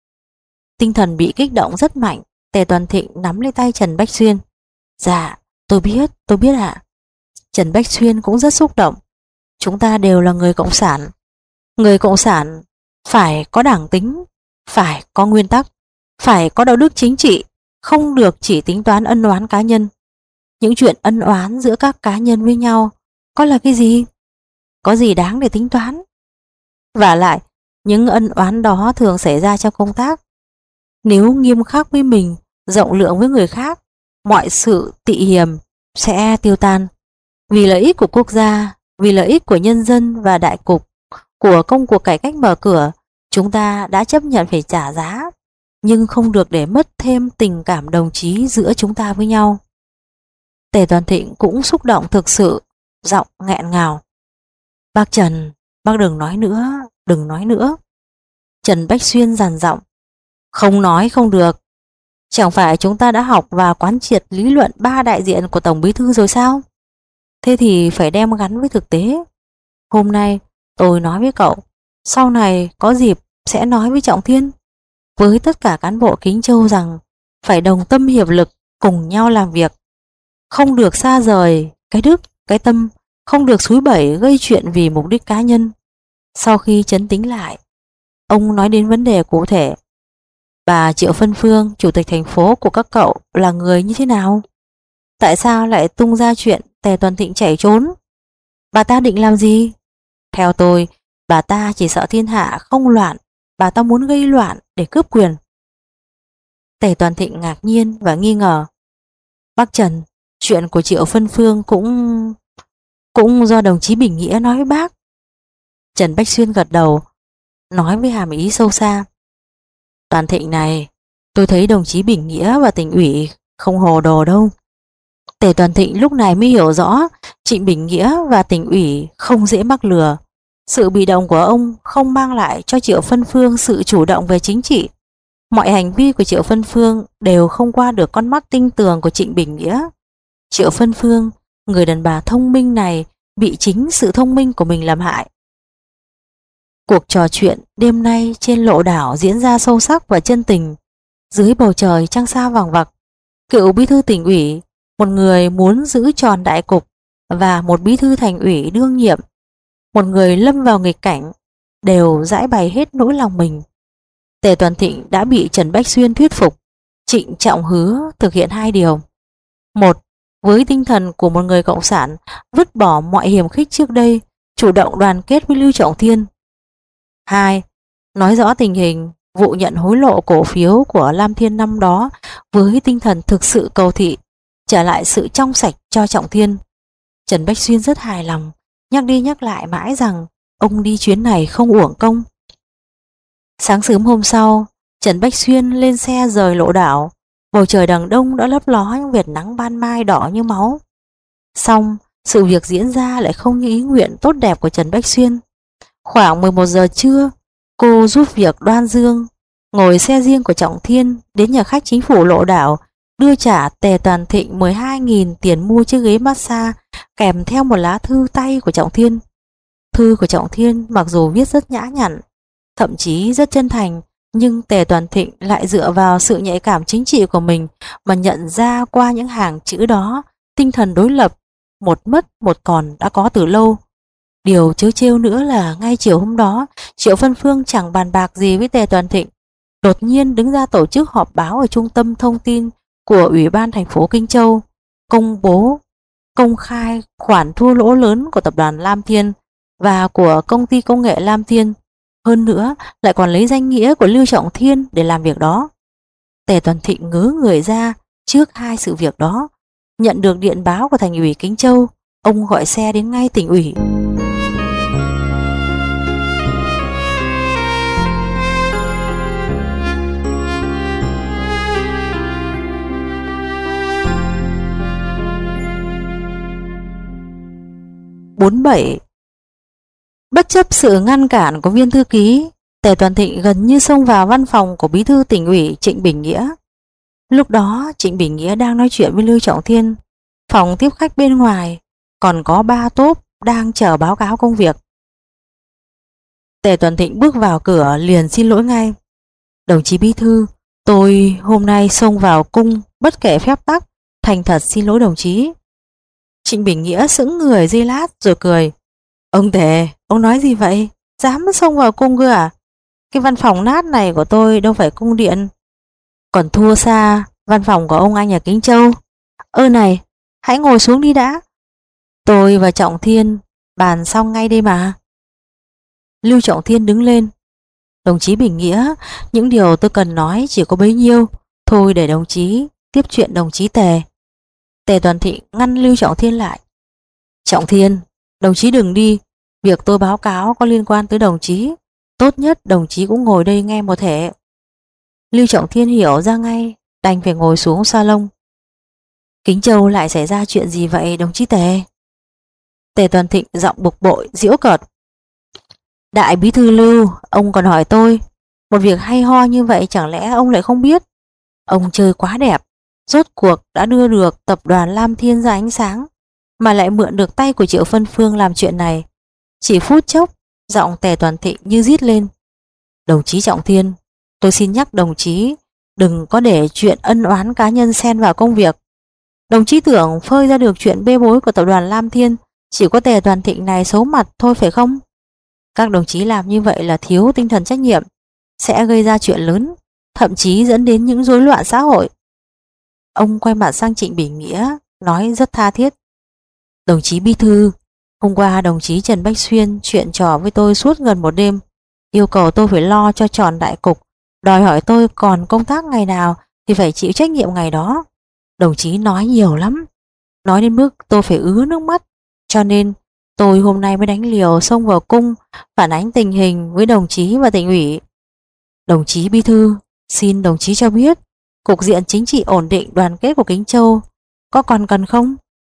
A: Tinh thần bị kích động rất mạnh. Tề Toàn Thịnh nắm lấy tay Trần Bách Xuyên. Dạ, tôi biết, tôi biết ạ. Trần Bách Xuyên cũng rất xúc động. Chúng ta đều là người cộng sản. Người cộng sản phải có đảng tính, phải có nguyên tắc, phải có đạo đức chính trị, không được chỉ tính toán ân oán cá nhân. Những chuyện ân oán giữa các cá nhân với nhau có là cái gì? Có gì đáng để tính toán? Vả lại, những ân oán đó thường xảy ra trong công tác. Nếu nghiêm khắc với mình, rộng lượng với người khác, mọi sự tị hiềm sẽ tiêu tan. Vì lợi ích của quốc gia, vì lợi ích của nhân dân và đại cục của công cuộc cải cách mở cửa, chúng ta đã chấp nhận phải trả giá, nhưng không được để mất thêm tình cảm đồng chí giữa chúng ta với nhau. Tề Toàn Thịnh cũng xúc động thực sự, giọng nghẹn ngào. Bác Trần, bác đừng nói nữa, đừng nói nữa. Trần Bách Xuyên dằn giọng. Không nói không được. Chẳng phải chúng ta đã học và quán triệt lý luận ba đại diện của Tổng Bí thư rồi sao? Thế thì phải đem gắn với thực tế. Hôm nay tôi nói với cậu, sau này có dịp sẽ nói với Trọng Thiên, với tất cả cán bộ Kính Châu rằng phải đồng tâm hiệp lực cùng nhau làm việc. Không được xa rời cái đức, cái tâm, không được xúi bẩy gây chuyện vì mục đích cá nhân. Sau khi trấn tĩnh lại, ông nói đến vấn đề cụ thể. Bà Triệu Phân Phương, chủ tịch thành phố của các cậu là người như thế nào? Tại sao lại tung ra chuyện Tề Toàn Thịnh chạy trốn? Bà ta định làm gì? Theo tôi, bà ta chỉ sợ thiên hạ không loạn, bà ta muốn gây loạn để cướp quyền. Tề Toàn Thịnh ngạc nhiên và nghi ngờ. Bác Trần, chuyện của Triệu Phân Phương cũng cũng do đồng chí Bình Nghĩa nói với bác. Trần Bách Xuyên gật đầu, nói với hàm ý sâu xa. Toàn Thịnh này, tôi thấy đồng chí Bình Nghĩa và tỉnh ủy không hồ đồ đâu. Tề Toàn Thịnh lúc này mới hiểu rõ Trịnh Bình Nghĩa và tỉnh ủy không dễ mắc lừa. Sự bị động của ông không mang lại cho Triệu Phân Phương sự chủ động về chính trị. Mọi hành vi của Triệu Phân Phương đều không qua được con mắt tinh tường của Trịnh Bình Nghĩa. Triệu Phân Phương, người đàn bà thông minh này, bị chính sự thông minh của mình làm hại. Cuộc trò chuyện đêm nay trên lộ đảo diễn ra sâu sắc và chân tình. Dưới bầu trời trăng sao vàng vặc, cựu bí thư tỉnh ủy, một người muốn giữ tròn đại cục, và một bí thư thành ủy đương nhiệm, một người lâm vào nghịch cảnh, đều giải bày hết nỗi lòng mình. Tề Toàn Thịnh đã bị Trần Bách Xuyên thuyết phục, trịnh trọng hứa thực hiện hai điều. Một, với tinh thần của một người cộng sản, vứt bỏ mọi hiềm khích trước đây, chủ động đoàn kết với Lưu Trọng Thiên. Hai, nói rõ tình hình vụ nhận hối lộ cổ phiếu của Lam Thiên năm đó với tinh thần thực sự cầu thị, trả lại sự trong sạch cho Trọng Thiên. Trần Bách Xuyên rất hài lòng, nhắc đi nhắc lại mãi rằng ông đi chuyến này không uổng công. Sáng sớm hôm sau, Trần Bách Xuyên lên xe rời Lộ Đảo. Bầu trời đằng đông đã lấp ló những vệt nắng ban mai đỏ như máu. Xong, sự việc diễn ra lại không như ý nguyện tốt đẹp của Trần Bách Xuyên. Khoảng mười một giờ trưa, cô giúp việc Đoan Dương ngồi xe riêng của Trọng Thiên đến nhà khách chính phủ Lộ Đảo, đưa trả Tề Toàn Thịnh mười hai nghìn tiền mua chiếc ghế massage, kèm theo một lá thư tay của Trọng Thiên. Thư của Trọng Thiên mặc dù viết rất nhã nhặn, thậm chí rất chân thành, nhưng Tề Toàn Thịnh lại dựa vào sự nhạy cảm chính trị của mình mà nhận ra qua những hàng chữ đó tinh thần đối lập, một mất một còn đã có từ lâu. Điều trớ trêu nữa là ngay chiều hôm đó, Triệu Vân Phương chẳng bàn bạc gì với Tề Toàn Thịnh, đột nhiên đứng ra tổ chức họp báo ở trung tâm thông tin của Ủy ban thành phố Kinh Châu, công bố công khai khoản thua lỗ lớn của tập đoàn Lam Thiên và của công ty công nghệ Lam Thiên. Hơn nữa lại còn lấy danh nghĩa của Lưu Trọng Thiên để làm việc đó. Tề Toàn Thịnh ngớ người ra trước hai sự việc đó. Nhận được điện báo của thành ủy Kinh Châu, ông gọi xe đến ngay tỉnh ủy. bốn mươi bảy. Bất chấp sự ngăn cản của viên thư ký, Tề Toàn Thịnh gần như xông vào văn phòng của bí thư tỉnh ủy Trịnh Bình Nghĩa. Lúc đó Trịnh Bình Nghĩa đang nói chuyện với Lưu Trọng Thiên. Phòng tiếp khách bên ngoài còn có ba tốp đang chờ báo cáo công việc. Tề Toàn Thịnh bước vào cửa liền xin lỗi ngay. Đồng chí bí thư, tôi hôm nay xông vào cung bất kể phép tắc, thành thật xin lỗi đồng chí. Trịnh Bình Nghĩa sững người giây lát rồi cười. Ông Tề, ông nói gì vậy? Dám xông vào cung cơ à? Cái văn phòng nát này của tôi đâu phải cung điện. Còn thua xa văn phòng của ông anh ở Kính Châu. Ơ này, hãy ngồi xuống đi đã. Tôi và Trọng Thiên bàn xong ngay đây mà. Lưu Trọng Thiên đứng lên. Đồng chí Bình Nghĩa, những điều tôi cần nói chỉ có bấy nhiêu. Thôi để đồng chí tiếp chuyện đồng chí Tề. Tề Toàn Thịnh ngăn Lưu Trọng Thiên lại. Trọng Thiên, đồng chí đừng đi. Việc tôi báo cáo có liên quan tới đồng chí. Tốt nhất đồng chí cũng ngồi đây nghe một thể. Lưu Trọng Thiên hiểu ra ngay, đành phải ngồi xuống salon. Kính Châu lại xảy ra chuyện gì vậy đồng chí Tề? Tề Toàn Thịnh giọng bực bội, giễu cợt. Đại bí thư Lưu, ông còn hỏi tôi. Một việc hay ho như vậy chẳng lẽ ông lại không biết? Ông chơi quá đẹp, rốt cuộc đã đưa được tập đoàn Lam Thiên ra ánh sáng, mà lại mượn được tay của Triệu Vân Phương làm chuyện này. Chỉ phút chốc, giọng Tề Toàn Thịnh như rít lên. Đồng chí Trọng Thiên, tôi xin nhắc đồng chí đừng có để chuyện ân oán cá nhân xen vào công việc. Đồng chí tưởng phơi ra được chuyện bê bối của tập đoàn Lam Thiên chỉ có Tề Toàn Thịnh này xấu mặt thôi phải không? Các đồng chí làm như vậy là thiếu tinh thần trách nhiệm, sẽ gây ra chuyện lớn, thậm chí dẫn đến những rối loạn xã hội. Ông quay mặt sang Trịnh Bình Nghĩa, nói rất tha thiết. Đồng chí bí thư, hôm qua đồng chí Trần Bách Xuyên chuyện trò với tôi suốt gần một đêm, yêu cầu tôi phải lo cho tròn đại cục, đòi hỏi tôi còn công tác ngày nào thì phải chịu trách nhiệm ngày đó. Đồng chí nói nhiều lắm, nói đến mức tôi phải ứa nước mắt, cho nên tôi hôm nay mới đánh liều xông vào cung phản ánh tình hình với đồng chí và tỉnh ủy. Đồng chí bí thư, xin đồng chí cho biết cục diện chính trị ổn định đoàn kết của Kính Châu có còn cần không?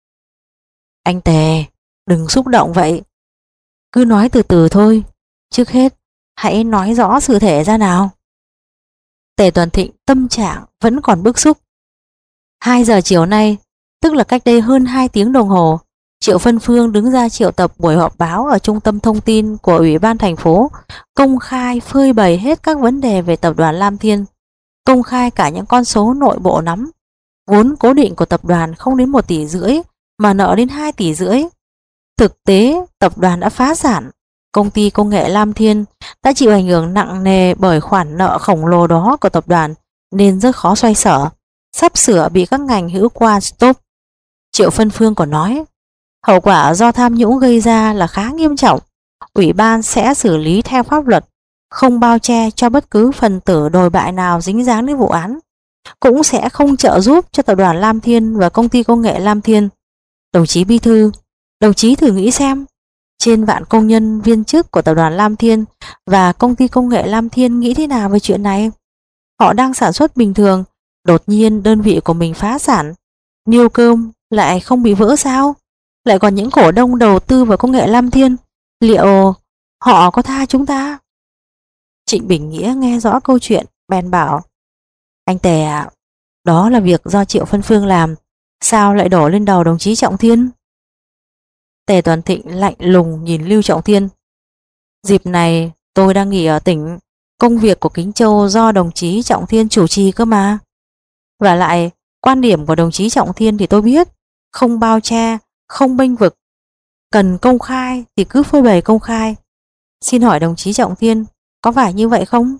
A: Anh Tề, đừng xúc động vậy. Cứ nói từ từ thôi. Trước hết, hãy nói rõ sự thể ra nào. Tề Toàn Thịnh tâm trạng vẫn còn bức xúc. Hai giờ chiều nay, tức là cách đây hơn hai tiếng đồng hồ, Triệu Vân Phương đứng ra triệu tập buổi họp báo ở trung tâm thông tin của Ủy ban thành phố, công khai phơi bày hết các vấn đề về tập đoàn Lam Thiên, công khai cả những con số nội bộ nắm. Vốn cố định của tập đoàn không đến một tỷ rưỡi mà nợ đến hai tỷ rưỡi. Thực tế, tập đoàn đã phá sản. Công ty công nghệ Lam Thiên đã chịu ảnh hưởng nặng nề bởi khoản nợ khổng lồ đó của tập đoàn nên rất khó xoay sở, sắp sửa bị các ngành hữu quan stop. Triệu Phân Phương còn nói, hậu quả do tham nhũng gây ra là khá nghiêm trọng. Ủy ban sẽ xử lý theo pháp luật, không bao che cho bất cứ phần tử đồi bại nào dính dáng đến vụ án, cũng sẽ không trợ giúp cho tập đoàn Lam Thiên và công ty công nghệ Lam Thiên. Đồng chí Bí Thư, đồng chí thử nghĩ xem, trên vạn công nhân viên chức của tập đoàn Lam Thiên và công ty công nghệ Lam Thiên nghĩ thế nào về chuyện này? Họ đang sản xuất bình thường, đột nhiên đơn vị của mình phá sản, niêu cơm lại không bị vỡ sao? Lại còn những cổ đông đầu tư vào công nghệ Lam Thiên, liệu họ có tha chúng ta? Trịnh Bình Nghĩa nghe rõ câu chuyện, bèn bảo, anh Tề ạ, đó là việc do Triệu Phân Phương làm, sao lại đổ lên đầu đồng chí Trọng Thiên? Tề Toàn Thịnh lạnh lùng nhìn Lưu Trọng Thiên. Dịp này tôi đang nghỉ ở tỉnh, công việc của Kính Châu do đồng chí Trọng Thiên chủ trì cơ mà. Và lại, quan điểm của đồng chí Trọng Thiên thì tôi biết, không bao che, không bênh vực. Cần công khai thì cứ phơi bày công khai. Xin hỏi đồng chí Trọng Thiên, có phải như vậy không?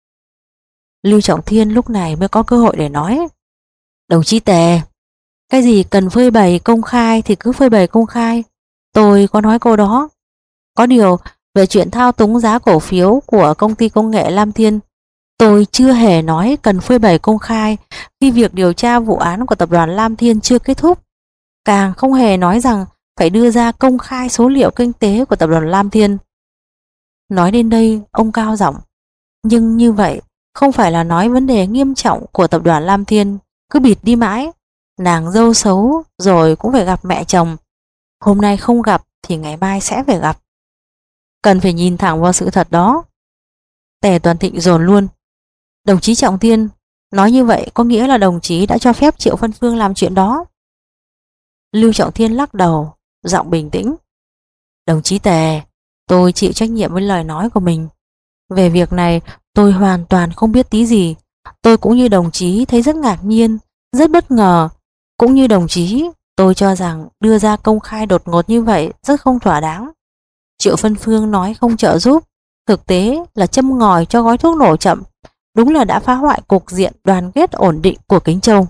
A: Lưu Trọng Thiên lúc này mới có cơ hội để nói. Đồng chí Tề, cái gì cần phơi bày công khai thì cứ phơi bày công khai. Tôi có nói câu đó. Có điều về chuyện thao túng giá cổ phiếu của công ty công nghệ Lam Thiên, tôi chưa hề nói cần phơi bày công khai khi việc điều tra vụ án của tập đoàn Lam Thiên chưa kết thúc. Càng không hề nói rằng phải đưa ra công khai số liệu kinh tế của tập đoàn Lam Thiên. Nói đến đây, ông cao giọng. Nhưng như vậy không phải là nói vấn đề nghiêm trọng của tập đoàn Lam Thiên cứ bịt đi mãi. Nàng dâu xấu rồi cũng phải gặp mẹ chồng. Hôm nay không gặp thì ngày mai sẽ phải gặp. Cần phải nhìn thẳng vào sự thật đó. Tề Toàn Thịnh dồn luôn. Đồng chí Trọng Thiên, nói như vậy có nghĩa là đồng chí đã cho phép Triệu Phân Phương làm chuyện đó. Lưu Trọng Thiên lắc đầu, giọng bình tĩnh. Đồng chí Tề, tôi chịu trách nhiệm với lời nói của mình. Về việc này tôi hoàn toàn không biết tí gì. Tôi cũng như đồng chí thấy rất ngạc nhiên, rất bất ngờ. Cũng như đồng chí, tôi cho rằng đưa ra công khai đột ngột như vậy rất không thỏa đáng. Triệu Phân Phương nói không trợ giúp, thực tế là châm ngòi cho gói thuốc nổ chậm, đúng là đã phá hoại cục diện đoàn kết ổn định của Kính Châu.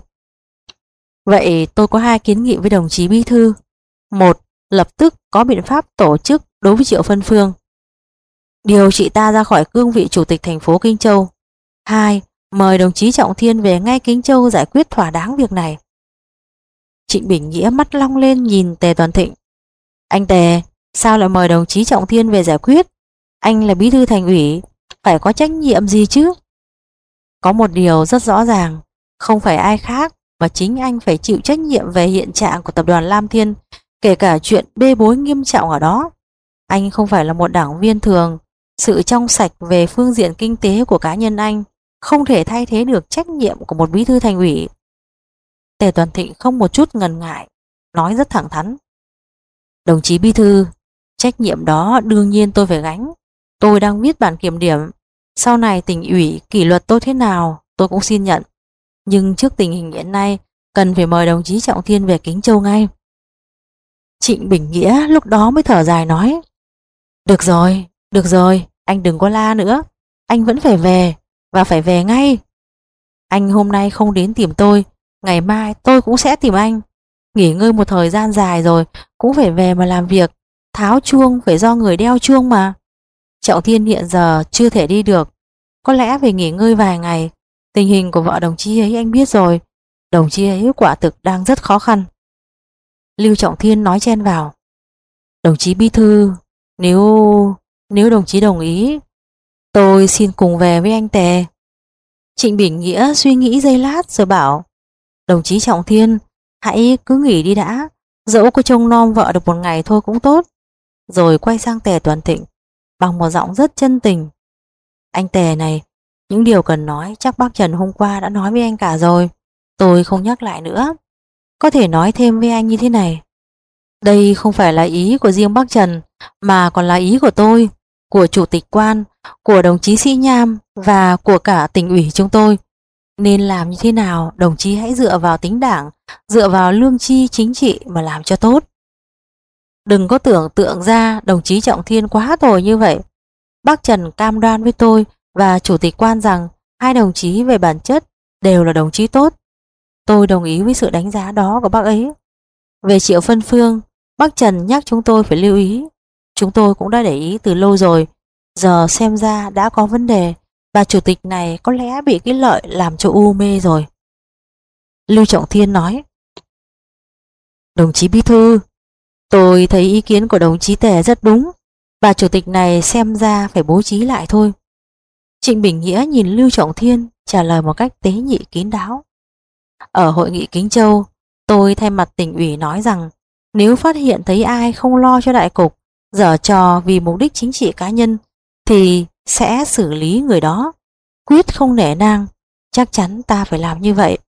A: Vậy tôi có hai kiến nghị với đồng chí Bí Thư. Một, lập tức có biện pháp tổ chức đối với Triệu Phân Phương, điều chị ta ra khỏi cương vị chủ tịch thành phố Kính Châu. Hai, mời đồng chí Trọng Thiên về ngay Kính Châu giải quyết thỏa đáng việc này. Trịnh Bình Nghĩa mắt long lên nhìn Tề Toàn Thịnh. Anh Tề, sao lại mời đồng chí Trọng Thiên về giải quyết? Anh là bí thư thành ủy, phải có trách nhiệm gì chứ? Có một điều rất rõ ràng, không phải ai khác mà chính anh phải chịu trách nhiệm về hiện trạng của tập đoàn Lam Thiên, kể cả chuyện bê bối nghiêm trọng ở đó. Anh không phải là một đảng viên thường, sự trong sạch về phương diện kinh tế của cá nhân anh không thể thay thế được trách nhiệm của một bí thư thành ủy. Tề Toàn Thịnh không một chút ngần ngại, nói rất thẳng thắn. Đồng chí bí thư, trách nhiệm đó đương nhiên tôi phải gánh. Tôi đang viết bản kiểm điểm, sau này tỉnh ủy kỷ luật tôi thế nào tôi cũng xin nhận. Nhưng trước tình hình hiện nay cần phải mời đồng chí Trọng Thiên về Kính Châu ngay. Trịnh Bình Nghĩa lúc đó mới thở dài nói. Được rồi, được rồi, anh đừng có la nữa. Anh vẫn phải về, và phải về ngay. Anh hôm nay không đến tìm tôi, ngày mai tôi cũng sẽ tìm anh. Nghỉ ngơi một thời gian dài rồi cũng phải về mà làm việc. Tháo chuông phải do người đeo chuông mà. Trọng Thiên hiện giờ chưa thể đi được, có lẽ phải nghỉ ngơi vài ngày. Tình hình của vợ đồng chí ấy anh biết rồi, đồng chí ấy quả thực đang rất khó khăn. Lưu Trọng Thiên nói chen vào. Đồng chí bí thư, nếu nếu đồng chí đồng ý, tôi xin cùng về với anh Tề. Trịnh Bình Nghĩa suy nghĩ giây lát rồi bảo. Đồng chí Trọng Thiên, hãy cứ nghỉ đi đã, dẫu có trông nom vợ được một ngày thôi cũng tốt. Rồi quay sang Tề Toàn Thịnh bằng một giọng rất chân tình. Anh Tề này, những điều cần nói chắc bác Trần hôm qua đã nói với anh cả rồi, tôi không nhắc lại nữa. Có thể nói thêm với anh như thế này. Đây không phải là ý của riêng bác Trần, mà còn là ý của tôi, của chủ tịch quan, của đồng chí Sĩ Nham và của cả tỉnh ủy chúng tôi. Nên làm như thế nào, đồng chí hãy dựa vào tính đảng, dựa vào lương tri chính trị mà làm cho tốt. Đừng có tưởng tượng ra đồng chí Trọng Thiên quá tồi như vậy. Bác Trần cam đoan với tôi và Chủ tịch Quan rằng hai đồng chí về bản chất đều là đồng chí tốt. Tôi đồng ý với sự đánh giá đó của bác ấy. Về Triệu Phân Phương, bác Trần nhắc chúng tôi phải lưu ý. Chúng tôi cũng đã để ý từ lâu rồi. Giờ xem ra đã có vấn đề, và chủ tịch này có lẽ bị cái lợi làm cho u mê rồi. Lưu Trọng Thiên nói: Đồng chí Bí Thư, tôi thấy ý kiến của đồng chí Tề rất đúng. Bà chủ tịch này xem ra phải bố trí lại thôi. Trịnh Bình Nghĩa nhìn Lưu Trọng Thiên trả lời một cách tế nhị kín đáo. Ở hội nghị Kính Châu, tôi thay mặt tỉnh ủy nói rằng nếu phát hiện thấy ai không lo cho đại cục, giở trò vì mục đích chính trị cá nhân, thì sẽ xử lý người đó, quyết không nể nang. Chắc chắn ta phải làm như vậy.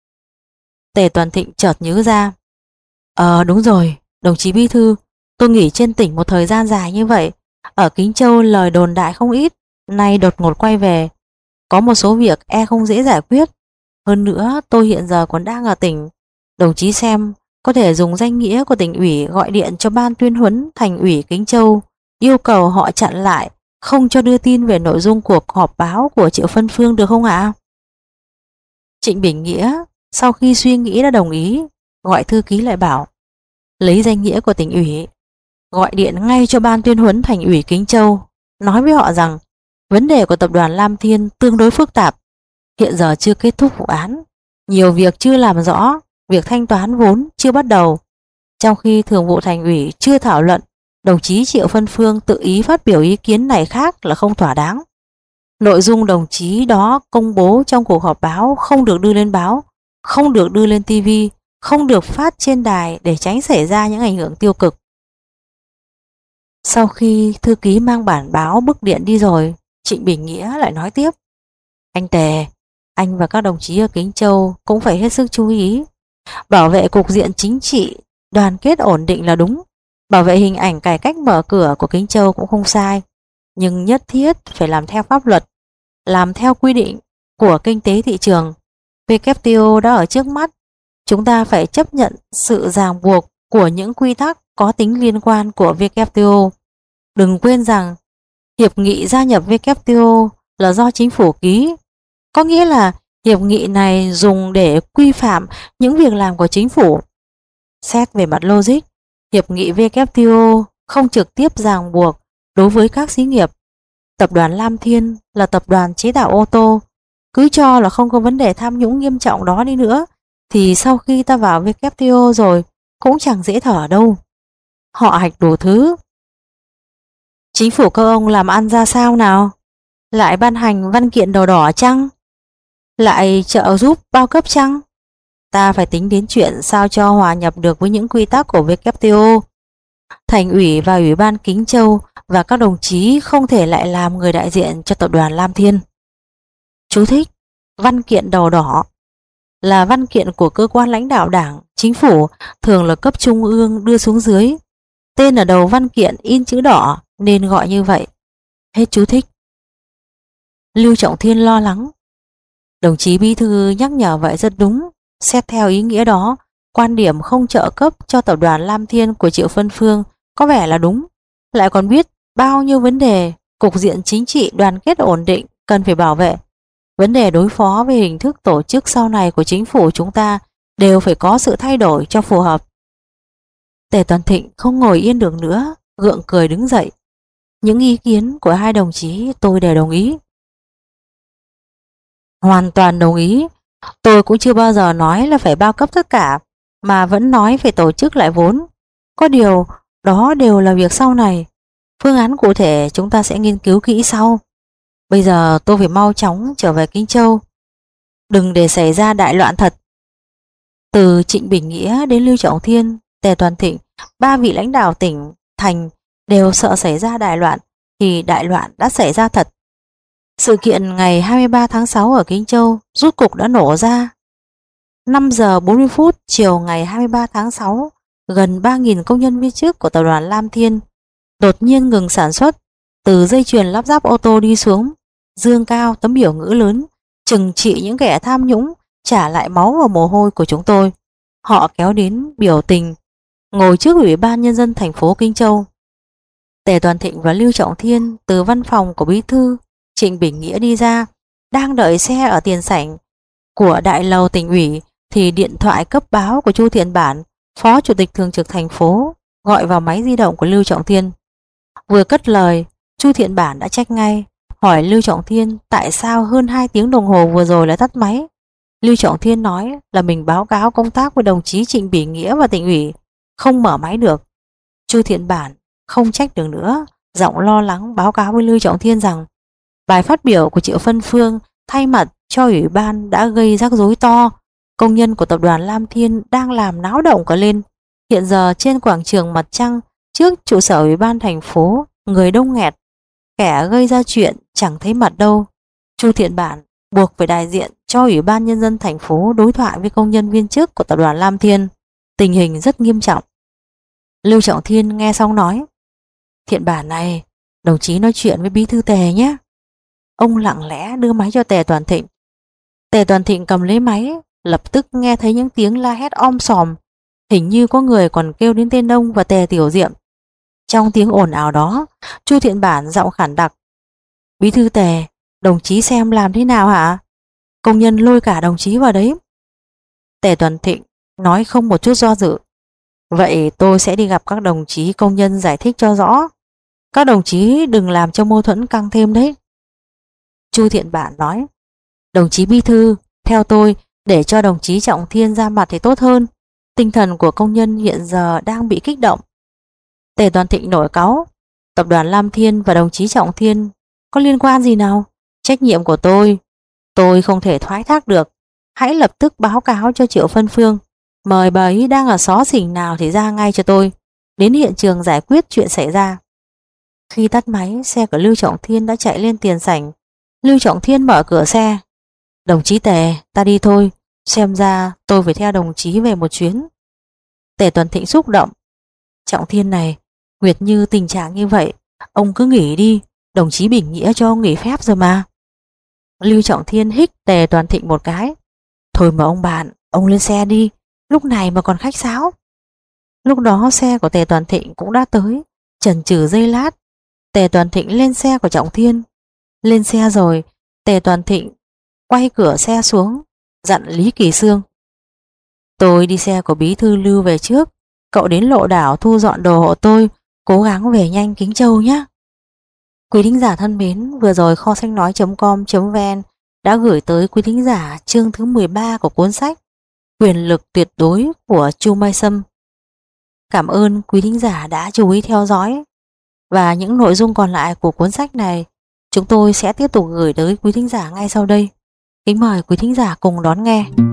A: Tề Toàn Thịnh chợt nhớ ra: Ờ đúng rồi, đồng chí Bí Thư, tôi nghỉ trên tỉnh một thời gian dài như vậy. Ở Kính Châu lời đồn đại không ít, nay đột ngột quay về, có một số việc e không dễ giải quyết. Hơn nữa tôi hiện giờ còn đang ở tỉnh. Đồng chí xem có thể dùng danh nghĩa của tỉnh ủy gọi điện cho ban tuyên huấn thành ủy Kính Châu, yêu cầu họ chặn lại, không cho đưa tin về nội dung cuộc họp báo của Triệu Phân Phương được không ạ? Trịnh Bình Nghĩa sau khi suy nghĩ đã đồng ý, gọi thư ký lại bảo: lấy danh nghĩa của tỉnh ủy, gọi điện ngay cho ban tuyên huấn thành ủy Kính Châu, nói với họ rằng vấn đề của tập đoàn Lam Thiên tương đối phức tạp, hiện giờ chưa kết thúc vụ án, nhiều việc chưa làm rõ, việc thanh toán vốn chưa bắt đầu. Trong khi thường vụ thành ủy chưa thảo luận, đồng chí Triệu Phân Phương tự ý phát biểu ý kiến này khác là không thỏa đáng. Nội dung đồng chí đó công bố trong cuộc họp báo không được đưa lên báo, không được đưa lên ti vi, không được phát trên đài để tránh xảy ra những ảnh hưởng tiêu cực. Sau khi thư ký mang bản báo bức điện đi rồi, Trịnh Bình Nghĩa lại nói tiếp: Anh Tề, anh và các đồng chí ở Kính Châu cũng phải hết sức chú ý. Bảo vệ cục diện chính trị, đoàn kết ổn định là đúng. Bảo vệ hình ảnh cải cách mở cửa của Kính Châu cũng không sai. Nhưng nhất thiết phải làm theo pháp luật, làm theo quy định của kinh tế thị trường. vê kép tê o đã ở trước mắt. Chúng ta phải chấp nhận sự ràng buộc của những quy tắc có tính liên quan của vê kép tê o. Đừng quên rằng hiệp nghị gia nhập vê kép tê o là do chính phủ ký. Có nghĩa là hiệp nghị này dùng để quy phạm những việc làm của chính phủ. Xét về mặt logic, hiệp nghị vê kép tê o không trực tiếp ràng buộc đối với các xí nghiệp. Tập đoàn Lam Thiên là tập đoàn chế tạo ô tô. Cứ cho là không có vấn đề tham nhũng nghiêm trọng đó đi nữa, thì sau khi ta vào vê kép tê o rồi cũng chẳng dễ thở đâu. Họ hạch đủ thứ. Chính phủ các ông làm ăn ra sao nào? Lại ban hành văn kiện đầu đỏ chăng? Lại trợ giúp bao cấp chăng? Ta phải tính đến chuyện sao cho hòa nhập được với những quy tắc của vê kép tê o. Thành ủy và Ủy ban Kính Châu và các đồng chí không thể lại làm người đại diện cho tập đoàn Lam Thiên. Chú thích: văn kiện đầu đỏ là văn kiện của cơ quan lãnh đạo đảng, chính phủ, thường là cấp trung ương đưa xuống dưới. Tên ở đầu văn kiện in chữ đỏ nên gọi như vậy. Hết chú thích. Lưu Trọng Thiên lo lắng: đồng chí Bí Thư nhắc nhở vậy rất đúng. Xét theo ý nghĩa đó, quan điểm không trợ cấp cho tập đoàn Lam Thiên của Triệu Phân Phương có vẻ là đúng. Lại còn biết bao nhiêu vấn đề cục diện chính trị đoàn kết ổn định cần phải bảo vệ. Vấn đề đối phó với hình thức tổ chức sau này của chính phủ chúng ta đều phải có sự thay đổi cho phù hợp. Tề Toàn Thịnh không ngồi yên được nữa, gượng cười đứng dậy. Những ý kiến của hai đồng chí tôi đều đồng ý. Hoàn toàn đồng ý. Tôi cũng chưa bao giờ nói là phải bao cấp tất cả, mà vẫn nói phải tổ chức lại vốn. Có điều, đó đều là việc sau này. Phương án cụ thể chúng ta sẽ nghiên cứu kỹ sau. Bây giờ tôi phải mau chóng trở về Kính Châu. Đừng để xảy ra đại loạn thật. Từ Trịnh Bình Nghĩa đến Lưu Trọng Thiên, Tề Toàn Thịnh, ba vị lãnh đạo tỉnh, thành đều sợ xảy ra đại loạn, thì đại loạn đã xảy ra thật. Sự kiện ngày hai mươi ba tháng sáu ở Kính Châu rút cục đã nổ ra. năm giờ bốn mươi phút chiều ngày hai mươi ba tháng sáu, gần ba nghìn công nhân viên chức của tập đoàn Lam Thiên đột nhiên ngừng sản xuất. Từ dây chuyền lắp ráp ô tô đi xuống, dương cao tấm biểu ngữ lớn: trừng trị những kẻ tham nhũng, trả lại máu và mồ hôi của chúng tôi. Họ kéo đến biểu tình, ngồi trước Ủy ban Nhân dân thành phố Kinh Châu. Tề Toàn Thịnh và Lưu Trọng Thiên từ văn phòng của Bí thư Trịnh Bình Nghĩa đi ra, đang đợi xe ở tiền sảnh của đại lầu tỉnh ủy thì điện thoại cấp báo của Chu Thiện Bản, Phó Chủ tịch Thường trực thành phố, gọi vào máy di động của Lưu Trọng Thiên. Vừa cất lời, Chu Thiện Bản đã trách ngay, hỏi Lưu Trọng Thiên tại sao hơn hai tiếng đồng hồ vừa rồi lại tắt máy. Lưu Trọng Thiên nói là mình báo cáo công tác với đồng chí Trịnh Bỉ Nghĩa và tỉnh ủy, không mở máy được. Chu Thiện Bản không trách được nữa, giọng lo lắng báo cáo với Lưu Trọng Thiên rằng bài phát biểu của Triệu Phân Phương thay mặt cho ủy ban đã gây rắc rối to. Công nhân của tập đoàn Lam Thiên đang làm náo động cả lên. Hiện giờ trên quảng trường Mặt Trăng trước trụ sở ủy ban thành phố, người đông nghẹt, kẻ gây ra chuyện chẳng thấy mặt đâu. Chu Thiện Bản buộc phải đại diện cho Ủy ban Nhân dân thành phố đối thoại với công nhân viên chức của tập đoàn Lam Thiên. Tình hình rất nghiêm trọng. Lưu Trọng Thiên nghe xong nói, Thiện Bản này, đồng chí nói chuyện với Bí thư Tề nhé. Ông lặng lẽ đưa máy cho Tề Toàn Thịnh. Tề Toàn Thịnh cầm lấy máy, lập tức nghe thấy những tiếng la hét om sòm, hình như có người còn kêu đến tên ông và Tề Tiểu Diệm. Trong tiếng ồn ào đó, Chu Thiện Bản giọng khản đặc, Bí thư Tề, đồng chí xem làm thế nào hả? Công nhân lôi cả đồng chí vào đấy. Tề Toàn Thịnh nói không một chút do dự, vậy tôi sẽ đi gặp các đồng chí công nhân giải thích cho rõ. Các đồng chí đừng làm cho mâu thuẫn căng thêm đấy. Chu Thiện Bản nói, đồng chí Bí thư, theo tôi, để cho đồng chí Trọng Thiên ra mặt thì tốt hơn. Tinh thần của công nhân hiện giờ đang bị kích động. Tề Toàn Thịnh nổi cáu, tập đoàn Lam Thiên và đồng chí Trọng Thiên có liên quan gì nào? Trách nhiệm của tôi, tôi không thể thoái thác được. Hãy lập tức báo cáo cho Triệu Phân Phương, mời bà ấy đang ở xó xỉnh nào thì ra ngay cho tôi, đến hiện trường giải quyết chuyện xảy ra. Khi tắt máy, xe của Lưu Trọng Thiên đã chạy lên tiền sảnh. Lưu Trọng Thiên mở cửa xe, đồng chí Tề, ta đi thôi, xem ra tôi phải theo đồng chí về một chuyến. Tề Toàn Thịnh xúc động, Trọng Thiên này, Nguyệt Như tình trạng như vậy, ông cứ nghỉ đi, đồng chí Bình Nghĩa cho ông nghỉ phép rồi mà. Lưu Trọng Thiên hích Tề Toàn Thịnh một cái, thôi mà ông bạn, ông lên xe đi, lúc này mà còn khách sáo. Lúc đó xe của Tề Toàn Thịnh cũng đã tới, chần chừ giây lát, Tề Toàn Thịnh lên xe của Trọng Thiên. Lên xe rồi, Tề Toàn Thịnh quay cửa xe xuống, dặn Lý Kỳ Xương, tôi đi xe của Bí thư Lưu về trước, cậu đến Lộ Đảo thu dọn đồ hộ tôi, cố gắng về nhanh Kính Châu nhé. Quý thính giả thân mến, vừa rồi kho sách nói com vn đã gửi tới quý thính giả chương thứ mười ba của cuốn sách Quyền lực tuyệt đối của Chu Mai Sâm. Cảm ơn quý thính giả đã chú ý theo dõi, và những nội dung còn lại của cuốn sách này chúng tôi sẽ tiếp tục gửi tới quý thính giả ngay sau đây. Kính mời quý thính giả cùng đón nghe.